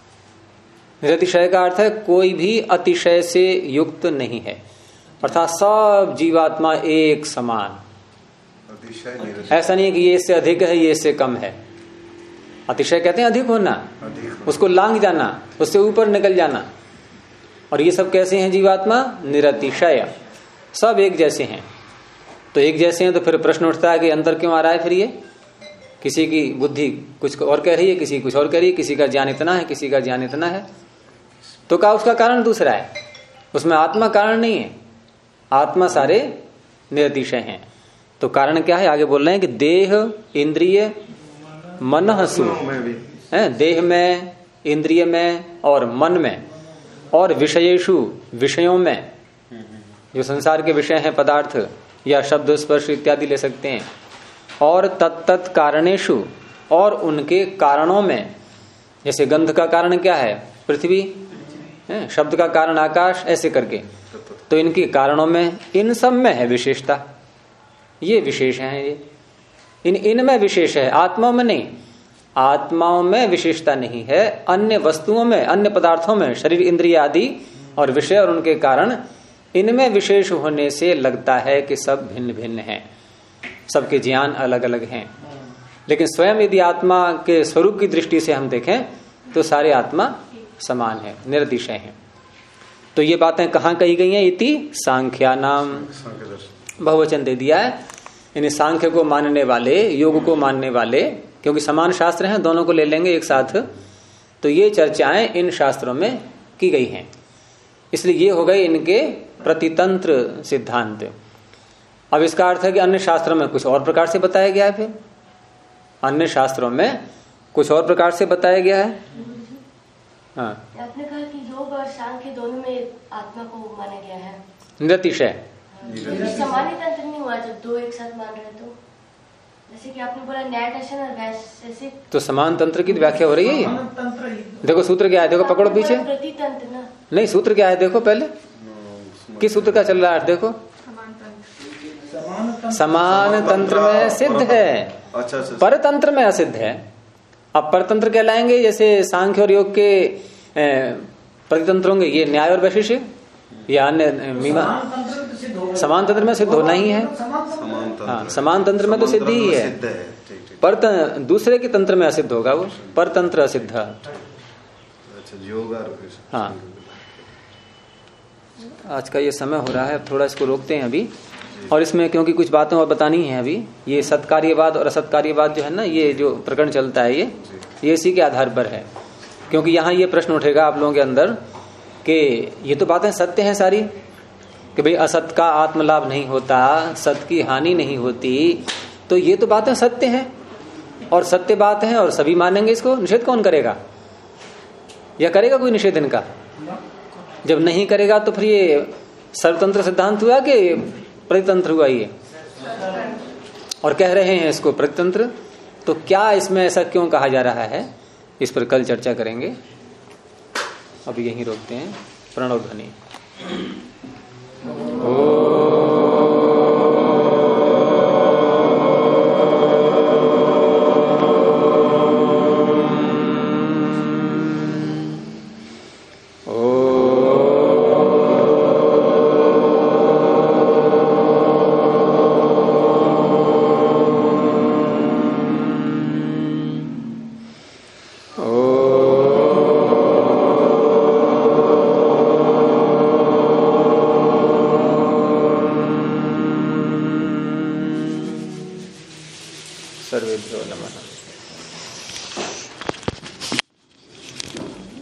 निरतिशय का अर्थ है कोई भी अतिशय से युक्त नहीं है, अर्थात सब जीवात्मा एक समान। ऐसा नहीं है कि ये इससे अधिक है, ये इससे कम है। अतिशय कहते हैं अधिक होना, उसको लांघ जाना, उससे ऊपर निकल जाना। और ये सब कैसे हैं जीवात्मा? निरतिशय, सब एक जैसे हैं। तो एक जैसे हैं तो फिर प्रश्न उठता है कि अंतर क्यों आ रहा है? फिर ये किसी की बुद्धि कुछ और कह रही है, किसी कुछ और कह रही है, किसी का ज्ञान इतना है, किसी का ज्ञान इतना है। तो क्या उसका कारण दूसरा है, उसमें आत्मा कारण नहीं है, आत्मा सारे निरतिशय हैं। तो कारण क्या है? आगे बोल रहे हैं कि देह इंद्रिय मनहसु, देह में, इंद्रिय में और मन में, और विषयेषु, विषयों में, जो संसार के विषय हैं, पदार्थ या शब्द स्पर्श इत्यादि ले सकते हैं, और तत्त कारणेषु, और उनके कारणों में। जैसे गंध का कारण क्या है? पृथ्वी, शब्द का कारण आकाश, ऐसे करके। तो इनके कारणों में, इन सब में है विशेषता, ये विशेष है, ये इनमें विशेष है, आत्माओं में नहीं। आत्माओं में विशेषता नहीं है, अन्य वस्तुओं में, अन्य पदार्थों में, शरीर इंद्रिय आदि और विषय और उनके कारण, इनमें विशेष होने से लगता है कि सब भिन्न भिन्न हैं, सबके ज्ञान अलग अलग हैं। लेकिन स्वयं यदि आत्मा के स्वरूप की दृष्टि से हम देखें तो सारे आत्मा समान है, निरतिशय हैं। तो ये बातें कहाँ कही गई हैं? इति सांख्या नाम, बहुवचन दे दिया है। यानी सांख्य को मानने वाले, योग को मानने वाले, क्योंकि समान शास्त्र हैं, दोनों को ले लेंगे एक साथ, तो ये चर्चाएं इन शास्त्रों में की गई हैं। इसलिए ये हो गए इनके प्रतितंत्र सिद्धांत। अब इसका अर्थ है कि अन्य शास्त्रों में कुछ और प्रकार से बताया गया है, फिर अन्य शास्त्रों में कुछ और प्रकार से बताया गया है। हाँ, आपने कहा कि योग और सांख्य दोनों में आत्मा को माना गया है निरतिशय। सामान्य तंत्र नहीं हुआ जब दो एक साथ मान रहे, तो जैसे कि आपने बोला न्याय दर्शन और वैशेषिक, तो समान तंत्र की व्याख्या हो रही है। देखो सूत्र क्या है, देखो पकड़ो पीछे, प्रतितंत्र ना, नहीं सूत्र क्या है देखो, पहले किस सूत्र का चल रहा है देखो। समान तंत्र में सिद्ध है, परतंत्र में असिद्ध है। अब परतंत्र कहलाएंगे जैसे सांख्य और योग के प्रतितंत्र होंगे, ये न्याय और वैशेषिक या अन्य मीमा। समान तंत्र में सिद्ध होना ही है, हाँ, समान तंत्र में तो सिद्ध ही है, पर दूसरे के तंत्र में असिद्ध होगा वो, परतंत्र असिद्ध। हाँ, आज का ये समय हो रहा है, थोड़ा इसको रोकते हैं अभी। और इसमें क्योंकि कुछ बातें और बतानी है अभी, ये सत्कार्यवाद और असत्कार्यवाद जो है ना, ये जो प्रकरण चलता है ये इसी के आधार पर है। क्योंकि यहाँ ये प्रश्न उठेगा आप लोगों के अंदर कि ये तो बातें सत्य हैं सारी, कि भाई असत का आत्मलाभ नहीं होता, सत की हानि नहीं होती, तो ये तो बातें सत्य हैं और सत्य बात है और सभी मानेंगे इसको, निषेध कौन करेगा? या करेगा कोई निषेध इनका? जब नहीं करेगा तो फिर ये सर्वतंत्र सिद्धांत हुआ कि प्रतितंत्र हुआ? ये और कह रहे हैं इसको प्रतितंत्र, तो क्या इसमें ऐसा क्यों कहा जा रहा है, इस पर कल चर्चा करेंगे। अभी यहीं रोकते हैं। प्रणव ध्वनि। सर्वेभ्यो नमः।